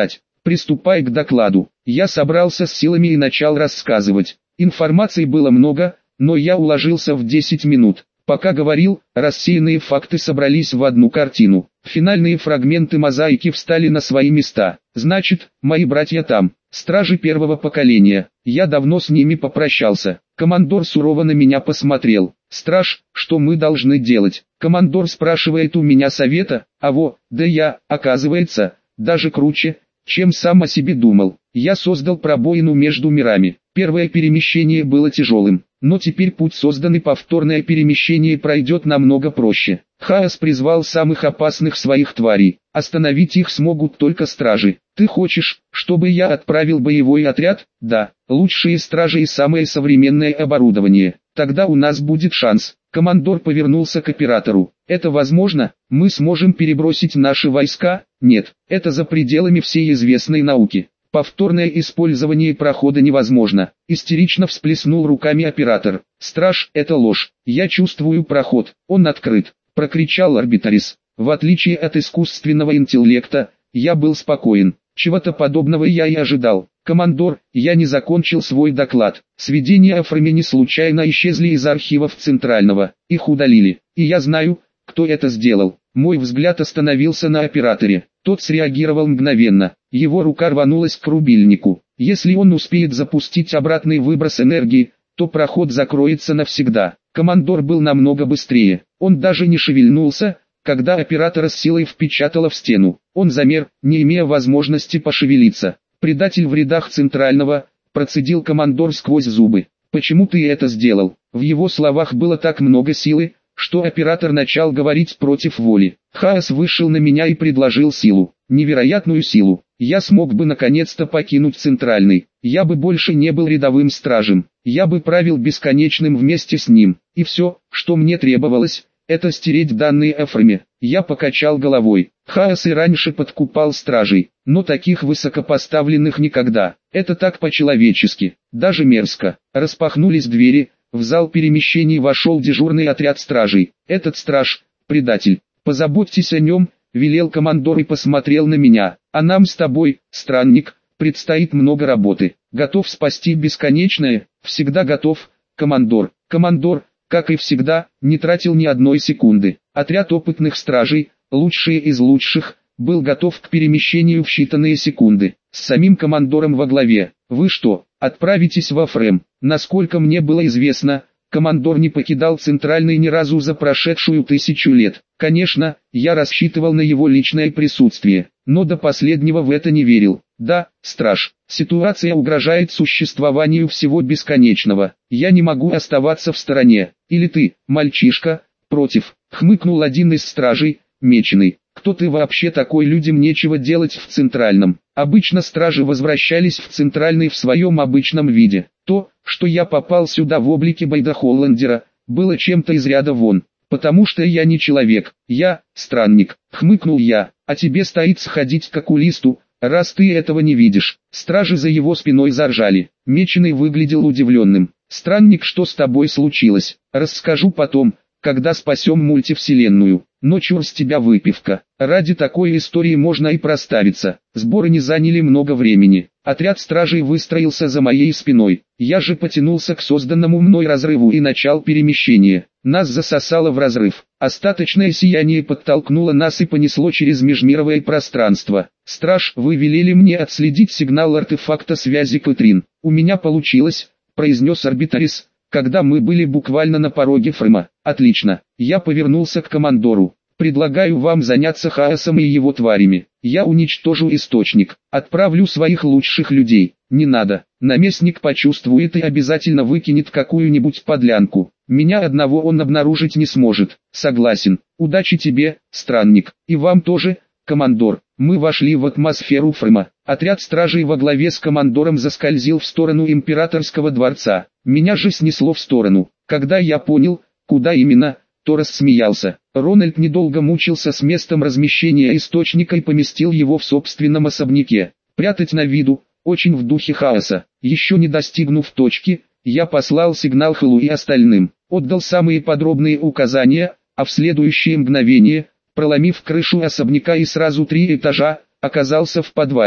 Приступай к докладу. Я собрался с силами и начал рассказывать. Информации было много, но я уложился в 10 минут. Пока говорил, рассеянные факты собрались в одну картину. Финальные фрагменты мозаики встали на свои места. Значит, мои братья там, стражи первого поколения. Я давно с ними попрощался. Командор сурово на меня посмотрел. Страж, что мы должны делать? Командор спрашивает у меня совета, да я, оказывается, даже круче, чем сам о себе думал. Я создал пробоину между мирами. Первое перемещение было тяжелым, но теперь путь созданный повторное перемещение пройдет намного проще. Хаос призвал самых опасных своих тварей. Остановить их смогут только стражи. Ты хочешь, чтобы я отправил боевой отряд? Да, лучшие стражи и самое современное оборудование. Тогда у нас будет шанс. Командор повернулся к оператору. Это возможно? Мы сможем перебросить наши войска? Нет, это за пределами всей известной науки. Повторное использование прохода невозможно. Истерично всплеснул руками оператор. Страж, это ложь. Я чувствую проход. Он открыт. Прокричал Арбитрис. В отличие от искусственного интеллекта, я был спокоен. Чего-то подобного я и ожидал. Командор, я не закончил свой доклад. Сведения о Фремене случайно исчезли из архивов Центрального. Их удалили. И я знаю, кто это сделал. Мой взгляд остановился на операторе. Тот среагировал мгновенно. Его рука рванулась к рубильнику. Если он успеет запустить обратный выброс энергии, то проход закроется навсегда. Командор был намного быстрее. Он даже не шевельнулся, когда оператора с силой впечатало в стену. Он замер, не имея возможности пошевелиться. «Предатель в рядах Центрального», процедил командор сквозь зубы. «Почему ты это сделал?» В его словах было так много силы, что оператор начал говорить против воли. Хаос вышел на меня и предложил силу. Невероятную силу. Я смог бы наконец-то покинуть Центральный. Я бы больше не был рядовым стражем. Я бы правил бесконечным вместе с ним. И все, что мне требовалось, это стереть данные о Фреме. Я покачал головой. Хаос и раньше подкупал стражей, но таких высокопоставленных никогда. Это так по-человечески, даже мерзко. Распахнулись двери, в зал перемещений вошел дежурный отряд стражей. Этот страж – предатель. Позаботьтесь о нем, велел командор и посмотрел на меня. А нам с тобой, странник, предстоит много работы. Готов спасти бесконечное? Всегда готов, командор. Командор, как и всегда, не тратил ни одной секунды. Отряд опытных стражей, лучшие из лучших, был готов к перемещению в считанные секунды. С самим командором во главе. Вы что, отправитесь во Фрем? Насколько мне было известно, командор не покидал Центральный ни разу за прошедшую 1000 лет. Конечно, я рассчитывал на его личное присутствие, но до последнего в это не верил. Да, страж, ситуация угрожает существованию всего бесконечного. Я не могу оставаться в стороне. Или ты, мальчишка, против? Хмыкнул один из стражей, меченый. Кто ты вообще такой? Людям нечего делать в Центральном. Обычно стражи возвращались в Центральный в своем обычном виде. То, что я попал сюда в облике Байда Холландера, было чем-то из ряда вон. Потому что я не человек, я странник. Хмыкнул я, а тебе стоит сходить к окулисту, раз ты этого не видишь. Стражи за его спиной заржали. Меченый выглядел удивленным. Странник, что с тобой случилось? Расскажу потом, когда спасем мультивселенную. Но чур с тебя выпивка. Ради такой истории можно и проставиться. Сборы не заняли много времени. Отряд стражей выстроился за моей спиной. Я же потянулся к созданному мной разрыву и начал перемещение. Нас засосало в разрыв. Остаточное сияние подтолкнуло нас и понесло через межмировое пространство. Страж, вы велели мне отследить сигнал артефакта связи Кэтрин. У меня получилось, произнес Арбитрис, когда мы были буквально на пороге Фрема. Отлично. Я повернулся к командору. Предлагаю вам заняться хаосом и его тварями. Я уничтожу источник. Отправлю своих лучших людей. Не надо. Наместник почувствует и обязательно выкинет какую-нибудь подлянку. Меня одного он обнаружить не сможет. Согласен. Удачи тебе, странник. И вам тоже, командор. Мы вошли в атмосферу Фрема. Отряд стражей во главе с командором заскользил в сторону императорского дворца. Меня же снесло в сторону. Когда я понял, куда именно, то рассмеялся. Рональд недолго мучился с местом размещения источника и поместил его в собственном особняке. Прятать на виду, очень в духе хаоса. Еще не достигнув точки, я послал сигнал Хэллу и остальным. Отдал самые подробные указания, а в следующее мгновение, проломив крышу особняка и сразу 3 этажа, оказался в подвале.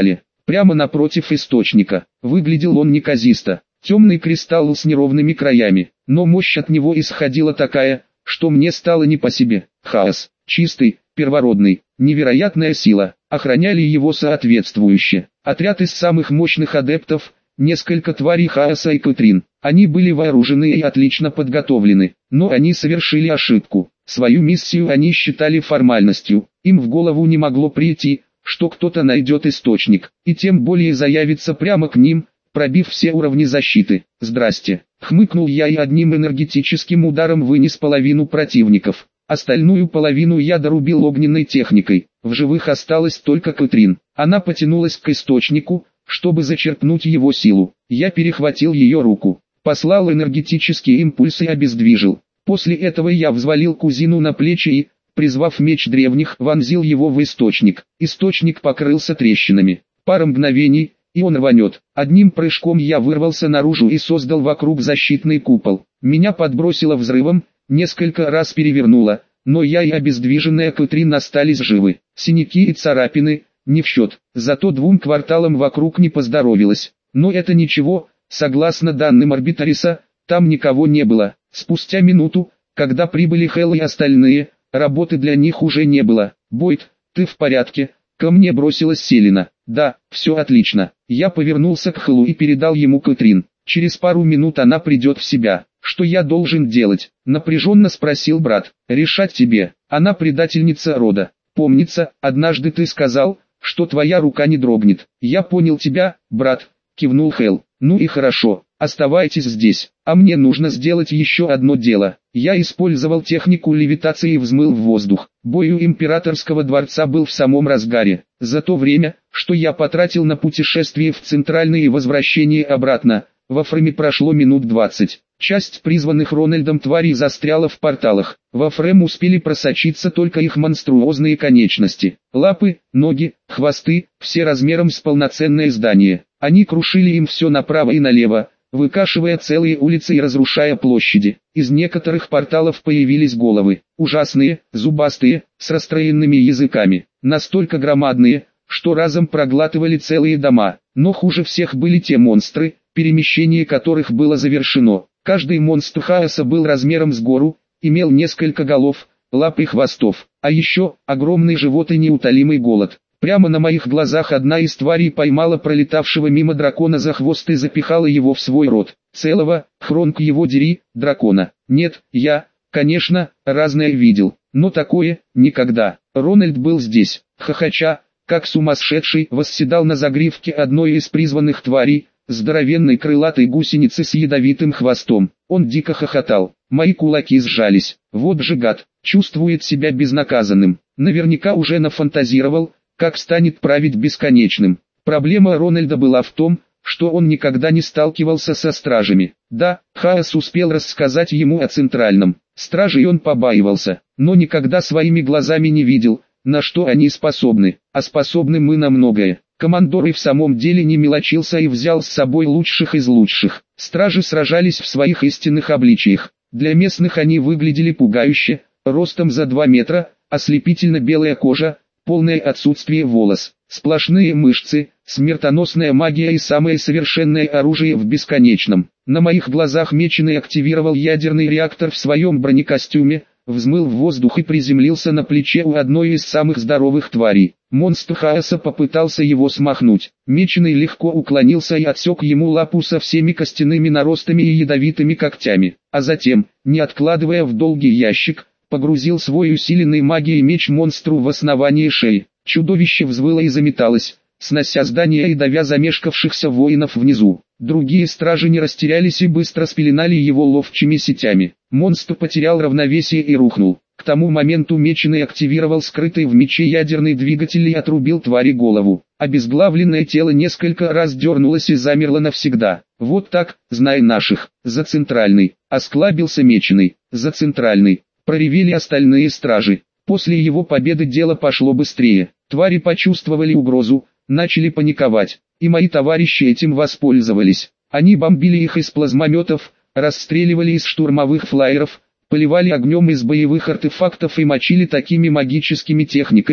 прямо напротив источника. Выглядел он неказисто. Темный кристалл с неровными краями, но мощь от него исходила такая, что мне стало не по себе. Хаос, чистый, первородный, невероятная сила, охраняли его соответствующе. Отряд из самых мощных адептов, несколько тварей хаоса и Кэтрин. Они были вооружены и отлично подготовлены, но они совершили ошибку. Свою миссию они считали формальностью. Им в голову не могло прийти, что кто-то найдет источник, и тем более заявится прямо к ним, пробив все уровни защиты. «Здрасте», — хмыкнул я и одним энергетическим ударом вынес половину противников. Остальную половину я дорубил огненной техникой. В живых осталась только Кэтрин. Она потянулась к источнику, чтобы зачерпнуть его силу. Я перехватил ее руку, послал энергетический импульс и обездвижил. После этого я взвалил кузину на плечи и, призвав меч древних, вонзил его в источник. Источник покрылся трещинами. Пара мгновений, и он рванет. Одним прыжком я вырвался наружу и создал вокруг защитный купол. Меня подбросило взрывом, несколько раз перевернуло, но я и обездвиженная Кэтрин остались живы. Синяки и царапины не в счет, зато 2 кварталам вокруг не поздоровилось. Но это ничего, согласно данным Арбитариса, там никого не было. Спустя минуту, когда прибыли Хелл и остальные, работы для них уже не было. «Бойд, ты в порядке?» Ко мне бросилась Селина. «Да, все отлично». Я повернулся к Хеллу и передал ему Кэтрин. «Через пару минут она придет в себя». «Что я должен делать?» — напряженно спросил брат. «Решать тебе. Она предательница рода. Помнится, однажды ты сказал, что твоя рука не дрогнет». «Я понял тебя, брат», — кивнул Хелл. «Ну и хорошо, оставайтесь здесь, а мне нужно сделать еще одно дело». Я использовал технику левитации и взмыл в воздух. Бой у императорского дворца был в самом разгаре. За то время, что я потратил на путешествие в центральное и возвращение обратно, во Фреме прошло минут 20. Часть призванных Рональдом тварей застряла в порталах. Во Фрем успели просочиться только их монструозные конечности. Лапы, ноги, хвосты, все размером с полноценное здание. Они крушили им все направо и налево, выкашивая целые улицы и разрушая площади. Из некоторых порталов появились головы, ужасные, зубастые, с расстроенными языками, настолько громадные, что разом проглатывали целые дома. Но хуже всех были те монстры, перемещение которых было завершено. Каждый монстр хаоса был размером с гору, имел несколько голов, лап и хвостов, а еще огромный живот и неутолимый голод. Прямо на моих глазах одна из тварей поймала пролетавшего мимо дракона за хвост и запихала его в свой рот. Целого, хронк его дери, дракона. Нет, я, конечно, разное видел, но такое, никогда. Рональд был здесь, хохоча, как сумасшедший, восседал на загривке одной из призванных тварей, здоровенной крылатой гусеницы с ядовитым хвостом. Он дико хохотал. Мои кулаки сжались. Вот же гад, чувствует себя безнаказанным. Наверняка уже нафантазировал, как станет править бесконечным. Проблема Рональда была в том, что он никогда не сталкивался со стражами. Да, Хаос успел рассказать ему о центральном. Стражей он побаивался, но никогда своими глазами не видел, на что они способны. А способны мы на многое. Командор и в самом деле не мелочился и взял с собой лучших из лучших. Стражи сражались в своих истинных обличиях. Для местных они выглядели пугающе, ростом за 2 метра, ослепительно белая кожа, полное отсутствие волос, сплошные мышцы, смертоносная магия и самое совершенное оружие в бесконечном. На моих глазах Меченый активировал ядерный реактор в своем бронекостюме, взмыл в воздух и приземлился на плече у одной из самых здоровых тварей. Монстр хаоса попытался его смахнуть. Меченый легко уклонился и отсек ему лапу со всеми костяными наростами и ядовитыми когтями, а затем, не откладывая в долгий ящик, погрузил свой усиленный магией меч монстру в основание шеи. Чудовище взвыло и заметалось, снося здание и давя замешкавшихся воинов внизу. Другие стражи не растерялись и быстро спеленали его ловчими сетями. Монстр потерял равновесие и рухнул. К тому моменту Меченый активировал скрытый в мече ядерный двигатель и отрубил твари голову. Обезглавленное тело несколько раз дернулось и замерло навсегда. Вот так, знай наших, за центральный. Осклабился Меченый, за центральный. Проревели остальные стражи. После его победы дело пошло быстрее. Твари почувствовали угрозу, начали паниковать. И мои товарищи этим воспользовались. Они бомбили их из плазмометов, расстреливали из штурмовых флайеров, поливали огнем из боевых артефактов и мочили такими магическими техниками,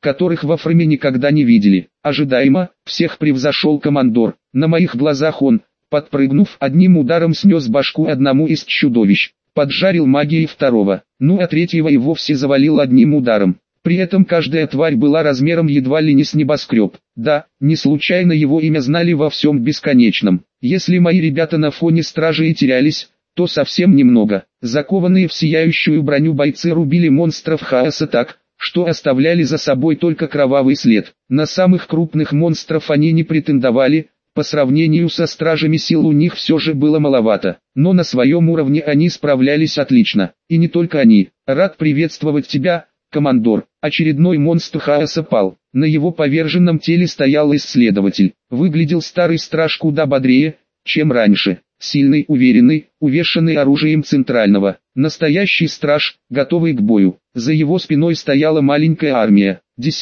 которых во Фраме никогда не видели. Ожидаемо, всех превзошел командор. На моих глазах он, подпрыгнув, одним ударом снес башку одному из чудовищ, поджарил магией второго, а третьего и вовсе завалил одним ударом. При этом каждая тварь была размером едва ли не с небоскреб. Да, не случайно его имя знали во всем бесконечном. Если мои ребята на фоне стражи и терялись, то совсем немного. Закованные в сияющую броню бойцы рубили монстров хаоса так, что оставляли за собой только кровавый след. На самых крупных монстров они не претендовали, по сравнению со стражами сил у них все же было маловато. Но на своем уровне они справлялись отлично. И не только они. Рад приветствовать тебя, командор. Очередной монстр хаоса пал. На его поверженном теле стоял исследователь. Выглядел старый страж куда бодрее, чем раньше. Сильный, уверенный, увешанный оружием центрального. Настоящий страж, готовый к бою. За его спиной стояла маленькая армия.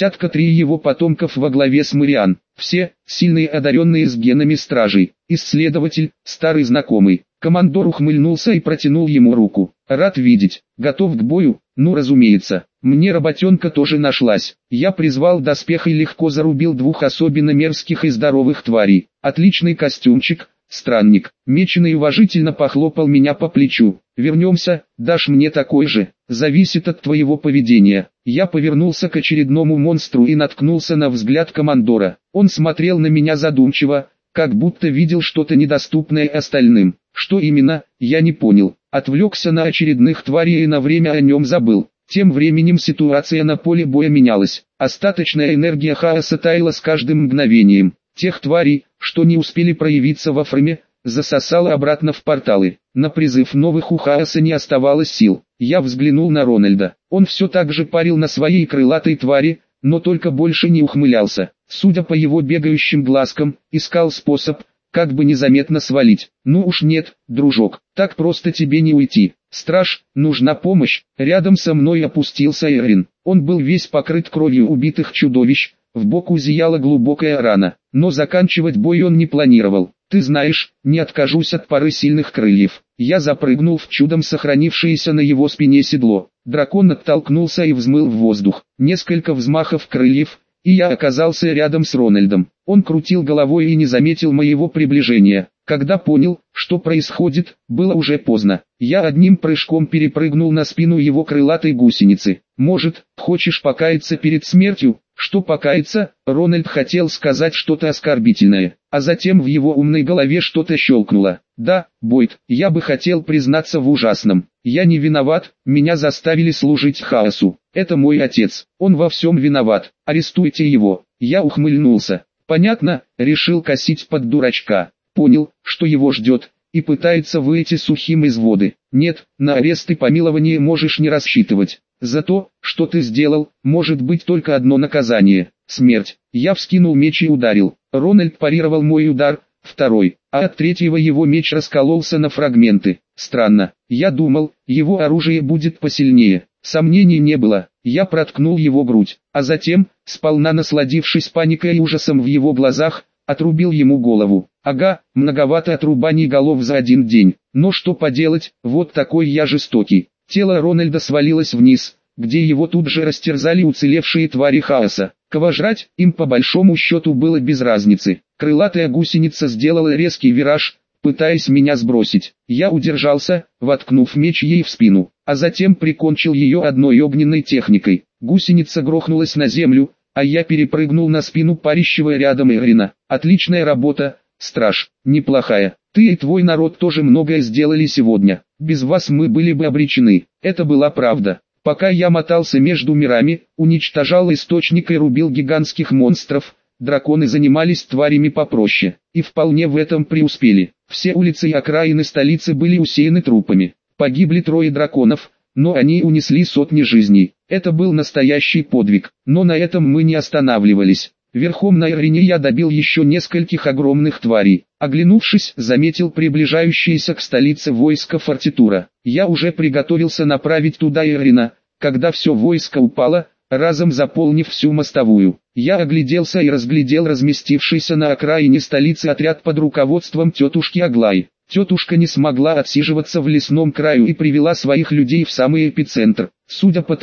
3 его потомков во главе с Мариан. Все, сильные, одаренные с генами стражей. Исследователь, старый знакомый. Командор ухмыльнулся и протянул ему руку. Рад видеть. Готов к бою? Ну разумеется. Мне работенка тоже нашлась. Я призвал доспех и легко зарубил 2 особенно мерзких и здоровых тварей. Отличный костюмчик. Странник, меченый уважительно похлопал меня по плечу. Вернемся, дашь мне такой же, зависит от твоего поведения. Я повернулся к очередному монстру и наткнулся на взгляд командора. Он смотрел на меня задумчиво, как будто видел что-то недоступное остальным. Что именно, я не понял. Отвлекся на очередных тварей и на время о нем забыл. Тем временем ситуация на поле боя менялась. Остаточная энергия хаоса таяла с каждым мгновением. Тех тварей, что не успели проявиться во Фраме, засосало обратно в порталы. На призыв новых у хаоса не оставалось сил. Я взглянул на Рональда. Он все так же парил на своей крылатой твари, но только больше не ухмылялся. Судя по его бегающим глазкам, искал способ, как бы незаметно свалить. Ну уж нет, дружок, так просто тебе не уйти. Страж, нужна помощь. Рядом со мной опустился Эрин. Он был весь покрыт кровью убитых чудовищ. В боку зияла глубокая рана, но заканчивать бой он не планировал. Ты знаешь, не откажусь от пары сильных крыльев. Я запрыгнул в чудом сохранившееся на его спине седло. Дракон оттолкнулся и взмыл в воздух. Несколько взмахов крыльев, и я оказался рядом с Рональдом. Он крутил головой и не заметил моего приближения. Когда понял, что происходит, было уже поздно. Я одним прыжком перепрыгнул на спину его крылатой гусеницы. Может, хочешь покаяться перед смертью? Что покаяться? Рональд хотел сказать что-то оскорбительное, а затем в его умной голове что-то щелкнуло. Да, Бойд, я бы хотел признаться в ужасном. Я не виноват, меня заставили служить хаосу. Это мой отец, он во всем виноват. Арестуйте его. Я ухмыльнулся. Понятно, решил косить под дурачка. Понял, что его ждет, и пытается выйти сухим из воды. Нет, на арест и помилование можешь не рассчитывать. За то, что ты сделал, может быть только одно наказание – смерть. Я вскинул меч и ударил. Рональд парировал мой удар, второй, а от третьего его меч раскололся на фрагменты. Странно, я думал, его оружие будет посильнее. Сомнений не было. Я проткнул его грудь, а затем, сполна насладившись паникой и ужасом в его глазах, отрубил ему голову. Ага, многовато отрубаний голов за один день. Но что поделать, вот такой я жестокий. Тело Рональда свалилось вниз, где его тут же растерзали уцелевшие твари хаоса. Кого-жрать им по большому счету было без разницы. Крылатая гусеница сделала резкий вираж, пытаясь меня сбросить. Я удержался, воткнув меч ей в спину, а затем прикончил ее одной огненной техникой. Гусеница грохнулась на землю, а я перепрыгнул на спину парящего рядом Эрина. Отличная работа, страж, неплохая. Ты и твой народ тоже многое сделали сегодня. Без вас мы были бы обречены. Это была правда. Пока я мотался между мирами, уничтожал источник и рубил гигантских монстров, драконы занимались тварями попроще. И вполне в этом преуспели. Все улицы и окраины столицы были усеяны трупами. Погибли 3 драконов, но они унесли сотни жизней. Это был настоящий подвиг. Но на этом мы не останавливались. Верхом на Эрине я добил еще нескольких огромных тварей. Оглянувшись, заметил приближающееся к столице войско Фортитура. Я уже приготовился направить туда Эрина, когда все войско упало, разом заполнив всю мостовую. Я огляделся и разглядел разместившийся на окраине столицы отряд под руководством тетушки Аглаи. Тетушка не смогла отсиживаться в лесном краю и привела своих людей в самый эпицентр. Судя по тому,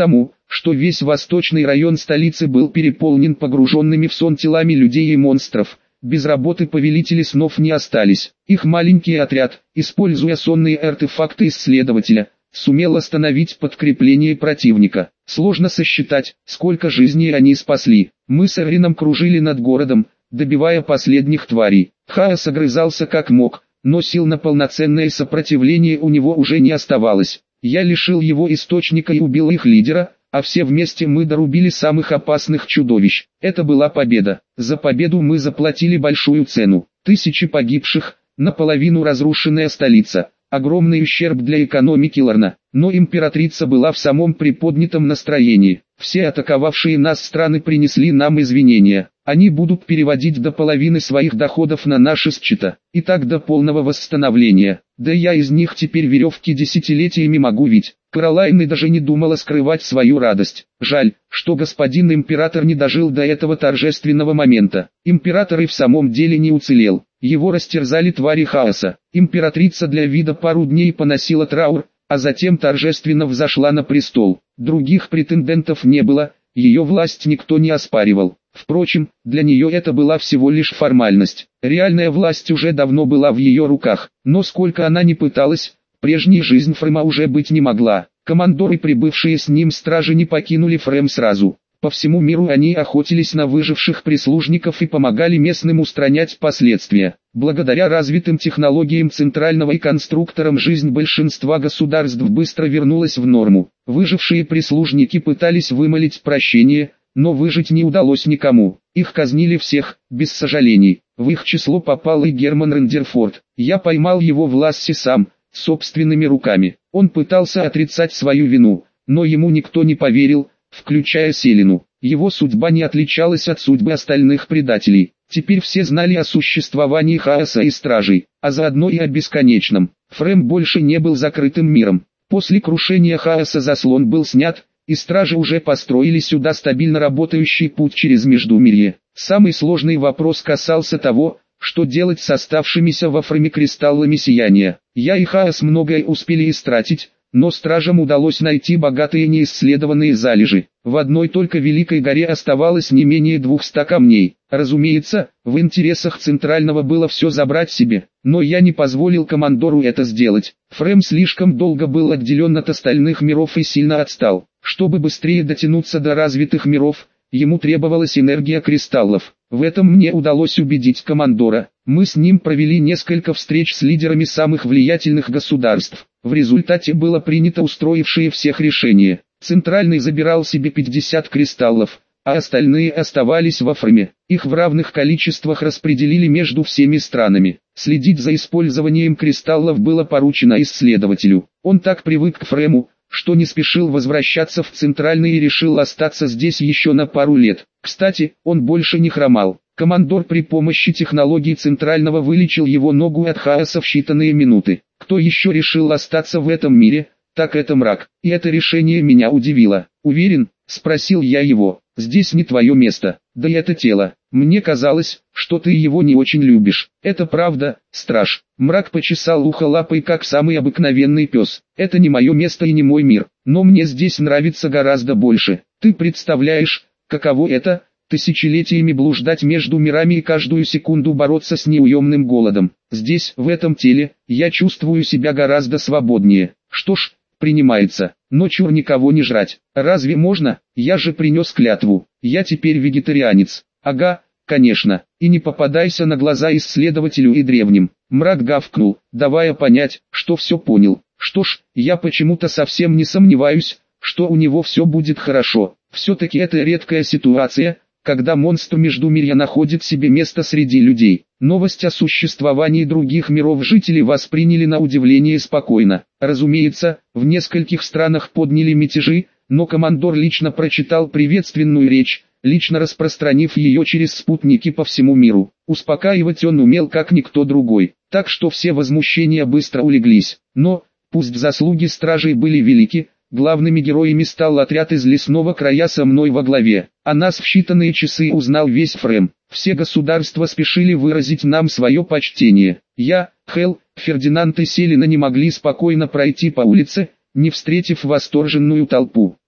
что весь восточный район столицы был переполнен погруженными в сон телами людей и монстров. Без работы повелители снов не остались. Их маленький отряд, используя сонные артефакты исследователя, сумел остановить подкрепление противника. Сложно сосчитать, сколько жизней они спасли. Мы с Эрином кружили над городом, добивая последних тварей. Хаос огрызался как мог, но сил на полноценное сопротивление у него уже не оставалось. Я лишил его источника и убил их лидера, а все вместе мы дорубили самых опасных чудовищ. Это была победа. За победу мы заплатили большую цену. Тысячи погибших, наполовину разрушенная столица, огромный ущерб для экономики Лорна. Но императрица была в самом приподнятом настроении. Все атаковавшие нас страны принесли нам извинения. Они будут переводить до половины своих доходов на наши счета, и так до полного восстановления. Да я из них теперь веревки десятилетиями могу видеть. Каролайн и даже не думала скрывать свою радость. Жаль, что господин император не дожил до этого торжественного момента. Император и в самом деле не уцелел. Его растерзали твари хаоса. Императрица для вида пару дней поносила траур, а затем торжественно взошла на престол. Других претендентов не было, ее власть никто не оспаривал. Впрочем, для нее это была всего лишь формальность. Реальная власть уже давно была в ее руках, но сколько она ни пыталась, прежней жизнь Фрема уже быть не могла. Командоры, прибывшие с ним стражи, не покинули Фрем сразу. По всему миру они охотились на выживших прислужников и помогали местным устранять последствия. Благодаря развитым технологиям Центрального и конструкторам жизнь большинства государств быстро вернулась в норму. Выжившие прислужники пытались вымолить прощение, но выжить не удалось никому. Их казнили всех, без сожалений. В их число попал и Герман Рендерфорд. Я поймал его в Лассе сам, собственными руками. Он пытался отрицать свою вину, но ему никто не поверил, включая Селину. Его судьба не отличалась от судьбы остальных предателей. Теперь все знали о существовании хаоса и стражей, а заодно и о бесконечном. Фрем больше не был закрытым миром. После крушения хаоса заслон был снят, и стражи уже построили сюда стабильно работающий путь через Междумирье. Самый сложный вопрос касался того, что делать с оставшимися во Фреме кристаллами сияния. Я и хаос многое успели истратить, но стражам удалось найти богатые неисследованные залежи. В одной только Великой горе оставалось не менее 200 камней. Разумеется, в интересах Центрального было все забрать себе, но я не позволил командору это сделать. Фрем слишком долго был отделен от остальных миров и сильно отстал. Чтобы быстрее дотянуться до развитых миров, ему требовалась энергия кристаллов. В этом мне удалось убедить командора. Мы с ним провели несколько встреч с лидерами самых влиятельных государств. В результате было принято устроившее всех решение. Центральный забирал себе 50 кристаллов, а остальные оставались во Фреме. Их в равных количествах распределили между всеми странами. Следить за использованием кристаллов было поручено исследователю. Он так привык к Фрему, что не спешил возвращаться в Центральный и решил остаться здесь еще на пару лет. Кстати, он больше не хромал. Командор при помощи технологий Центрального вылечил его ногу от хаоса в считанные минуты. Кто еще решил остаться в этом мире, так это мрак. И это решение меня удивило. «Уверен?» – спросил я его. «Здесь не твое место, да и это тело. Мне казалось, что ты его не очень любишь». «Это правда, страж». Мрак почесал ухо лапой, как самый обыкновенный пес. «Это не мое место и не мой мир, но мне здесь нравится гораздо больше. Ты представляешь, каково это – тысячелетиями блуждать между мирами и каждую секунду бороться с неуемным голодом. Здесь, в этом теле, я чувствую себя гораздо свободнее. Что ж, принимается, но чур никого не жрать. Разве можно? Я же принес клятву. Я теперь вегетарианец». «Ага, конечно, и не попадайся на глаза исследователю и древним». Мрак гавкнул, давая понять, что все понял. Что ж, я почему-то совсем не сомневаюсь, что у него все будет хорошо. Все-таки это редкая ситуация, когда монстр Междумирья находит себе место среди людей. Новость о существовании других миров жители восприняли на удивление спокойно. Разумеется, в нескольких странах подняли мятежи, но командор лично прочитал приветственную речь, лично распространив ее через спутники по всему миру. Успокаивать он умел как никто другой, так что все возмущения быстро улеглись. Но, пусть заслуги стражей были велики, главными героями стал отряд из лесного края со мной во главе. О нас в считанные часы узнал весь Фрем. Все государства спешили выразить нам свое почтение. Я, Хел, Фердинанд и Селина не могли спокойно пройти по улице, не встретив восторженную толпу.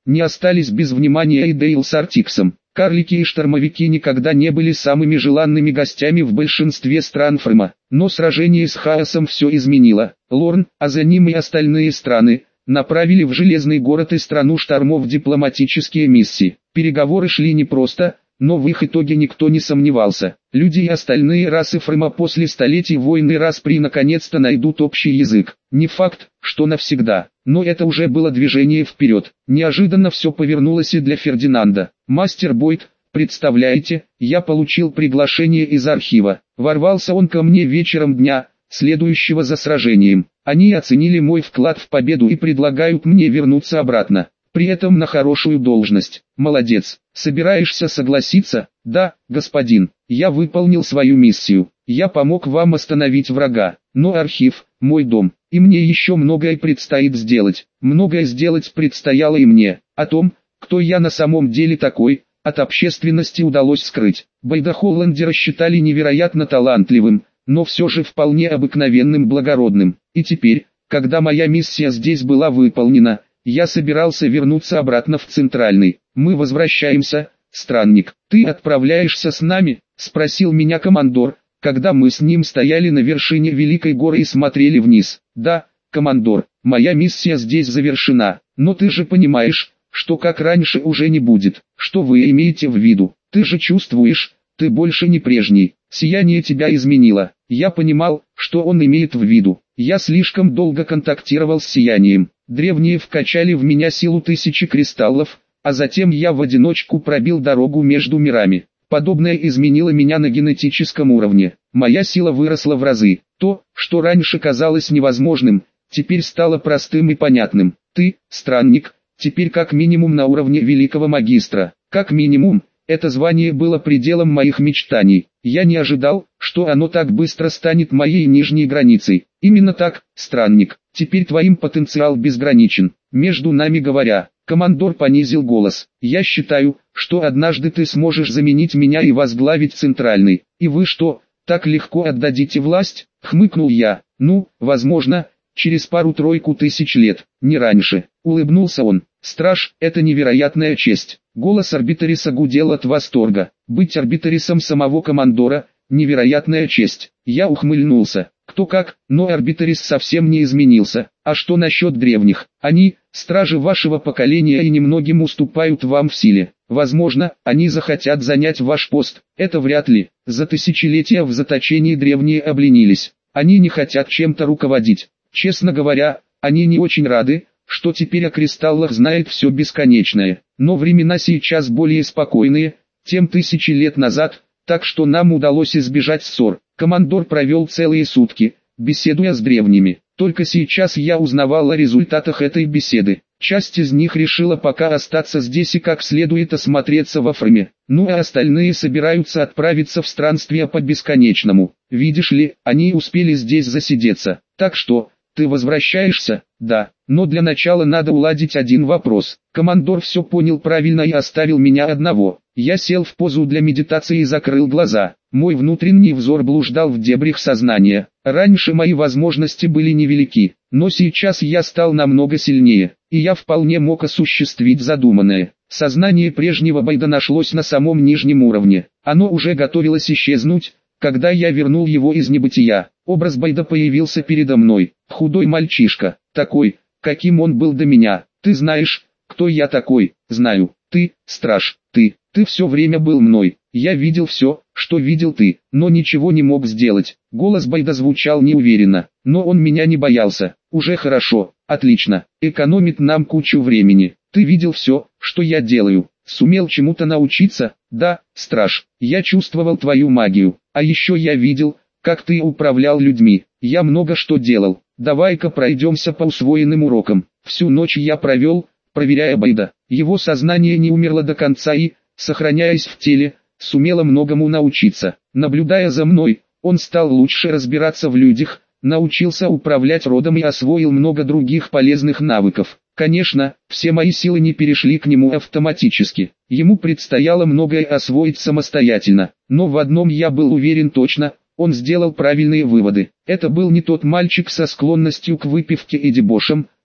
не остались без внимания и Дейл с Артиксом. Карлики и штормовики никогда не были самыми желанными гостями в большинстве стран Фрема, но сражение с Хаосом все изменило. Лорн, а за ним и остальные страны, направили в Железный город и страну штормов дипломатические миссии. Переговоры шли непросто, но в их итоге никто не сомневался. Люди и остальные расы Фрема после столетий войн и распри наконец-то найдут общий язык. Не факт, что навсегда, но это уже было движение вперед. Неожиданно все повернулось и для Фердинанда. «Мастер Бойд, представляете, я получил приглашение из архива». Ворвался он ко мне вечером дня, следующего за сражением. Они оценили мой вклад в победу и предлагают мне вернуться обратно. При этом на хорошую должность. Молодец. Собираешься согласиться? Да, господин. Я выполнил свою миссию. Я помог вам остановить врага. Но архив – мой дом. И мне еще многое предстоит сделать. Многое сделать предстояло и мне. О том, кто я на самом деле такой, от общественности удалось скрыть. Бойда Холландера считали невероятно талантливым, но все же вполне обыкновенным благородным. И теперь, когда моя миссия здесь была выполнена, я собирался вернуться обратно в Центральный. «Мы возвращаемся, странник. Ты отправляешься с нами?» – спросил меня командор, когда мы с ним стояли на вершине Великой горы и смотрели вниз. «Да, командор, моя миссия здесь завершена, но ты же понимаешь, что как раньше уже не будет. Что вы имеете в виду? Ты же чувствуешь, ты больше не прежний. Сияние тебя изменило». Я понимал, что он имеет в виду. Я слишком долго контактировал с сиянием. Древние вкачали в меня силу 1000 кристаллов, а затем я в одиночку пробил дорогу между мирами. Подобное изменило меня на генетическом уровне. Моя сила выросла в разы. То, что раньше казалось невозможным, теперь стало простым и понятным. Ты, странник, теперь как минимум на уровне великого магистра. Как минимум, это звание было пределом моих мечтаний. Я не ожидал, что оно так быстро станет моей нижней границей. Именно так, странник, теперь твоим потенциал безграничен. Между нами говоря, командор понизил голос. Я считаю, что однажды ты сможешь заменить меня и возглавить Центральный. И вы что, так легко отдадите власть? Хмыкнул я. Ну, возможно, через пару-тройку тысяч лет, не раньше. Улыбнулся он. Страж, это невероятная честь. Голос Арбиториса гудел от восторга. Быть арбиторисом самого командора – невероятная честь. Я ухмыльнулся. Кто как, но Арбиторис совсем не изменился. А что насчет древних? Они – стражи вашего поколения и немногим уступают вам в силе. Возможно, они захотят занять ваш пост. Это вряд ли. За тысячелетия в заточении древние обленились. Они не хотят чем-то руководить. Честно говоря, они не очень рады, что теперь о кристаллах знает все бесконечное. Но времена сейчас более спокойные, чем 1000 лет назад, так что нам удалось избежать ссор. Командор провел целые сутки, беседуя с древними. Только сейчас я узнавал о результатах этой беседы. Часть из них решила пока остаться здесь и как следует осмотреться во Фреме. Ну а остальные собираются отправиться в странствие по бесконечному. Видишь ли, они успели здесь засидеться. Так что, ты возвращаешься? Да, но для начала надо уладить один вопрос. Командор все понял правильно и оставил меня одного. Я сел в позу для медитации и закрыл глаза. Мой внутренний взор блуждал в дебрях сознания. Раньше мои возможности были невелики, но сейчас я стал намного сильнее, и я вполне мог осуществить задуманное. Сознание прежнего Бойда нашлось на самом нижнем уровне. Оно уже готовилось исчезнуть, когда я вернул его из небытия. Образ Бойда появился передо мной. Худой мальчишка, такой, каким он был до меня. Ты знаешь, кто я такой? Знаю. Ты, страж, ты все время был мной. Я видел все, что видел ты, но ничего не мог сделать. Голос Бойда звучал неуверенно, но он меня не боялся. Уже хорошо, отлично, экономит нам кучу времени. Ты видел все, что я делаю. Сумел чему-то научиться? Да, страж, я чувствовал твою магию. А еще я видел, как ты управлял людьми. Я много что делал. Давай-ка пройдемся по усвоенным урокам. Всю ночь я провел, проверяя Бойда. Его сознание не умерло до конца и, сохраняясь в теле, сумело многому научиться. Наблюдая за мной, он стал лучше разбираться в людях, научился управлять родом и освоил много других полезных навыков. Конечно, все мои силы не перешли к нему автоматически. Ему предстояло многое освоить самостоятельно. Но в одном я был уверен точно, он сделал правильные выводы. Это был не тот мальчик со склонностью к выпивке и дебошам,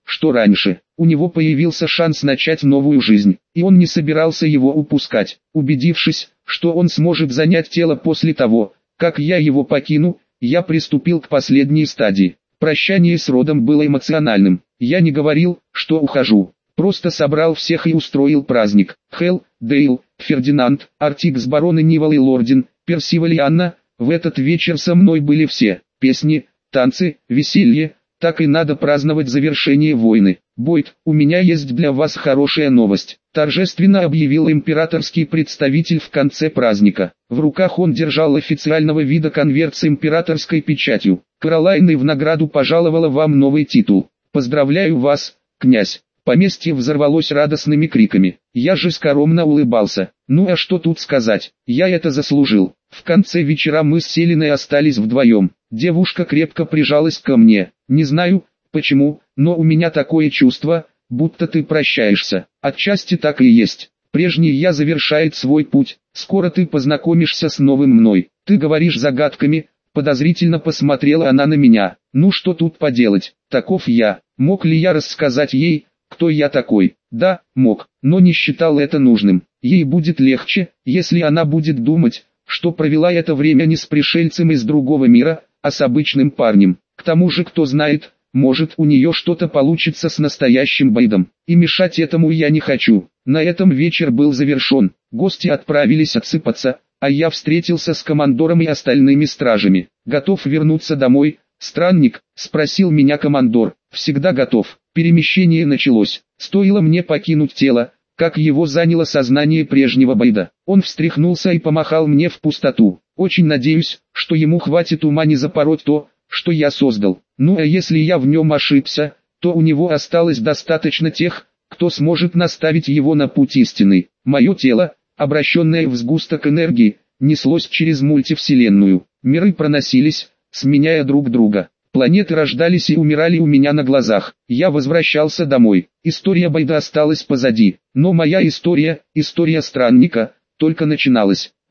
что раньше. У него появился шанс начать новую жизнь, и он не собирался его упускать. Убедившись, что он сможет занять тело после того, как я его покину, я приступил к последней стадии. Прощание с родом было эмоциональным. Я не говорил, что ухожу. Просто собрал всех и устроил праздник. Хелл, Дейл, Фердинанд, Артикс, барон и Нивал и Лордин, Персиваль и Анна. В этот вечер со мной были все. Песни, танцы, веселье. Так и надо праздновать завершение войны. Бойд, у меня есть для вас хорошая новость. Торжественно объявил императорский представитель в конце праздника. В руках он держал официального вида конверт с императорской печатью. Каролайн и в награду пожаловала вам новый титул. Поздравляю вас, князь. Поместье взорвалось радостными криками. Я же скоромно улыбался. Ну а что тут сказать, я это заслужил. В конце вечера мы с Селиной остались вдвоем. Девушка крепко прижалась ко мне. Не знаю, почему, но у меня такое чувство, будто ты прощаешься. Отчасти так и есть. Прежний я завершает свой путь. Скоро ты познакомишься с новым мной. Ты говоришь загадками. Подозрительно посмотрела она на меня. Ну что тут поделать, таков я. Мог ли я рассказать ей, кто я такой? Да, мог, но не считал это нужным. Ей будет легче, если она будет думать, что провела это время не с пришельцем из другого мира, а с обычным парнем. К тому же, кто знает, может у нее что-то получится с настоящим Бойдом. И мешать этому я не хочу. На этом вечер был завершен. Гости отправились отсыпаться, а я встретился с командором и остальными стражами. Готов вернуться домой? Странник, спросил меня командор. Всегда готов. Перемещение началось. Стоило мне покинуть тело, как его заняло сознание прежнего Бойда. Он встряхнулся и помахал мне в пустоту. Очень надеюсь, что ему хватит ума не запороть то, что я создал. Ну а если я в нем ошибся, то у него осталось достаточно тех, кто сможет наставить его на путь истинный. Мое тело, обращенное в сгусток энергии, неслось через мультивселенную. Миры проносились, сменяя друг друга. Планеты рождались и умирали у меня на глазах. Я возвращался домой. История Бойда осталась позади. Но моя история, история странника, только начиналась.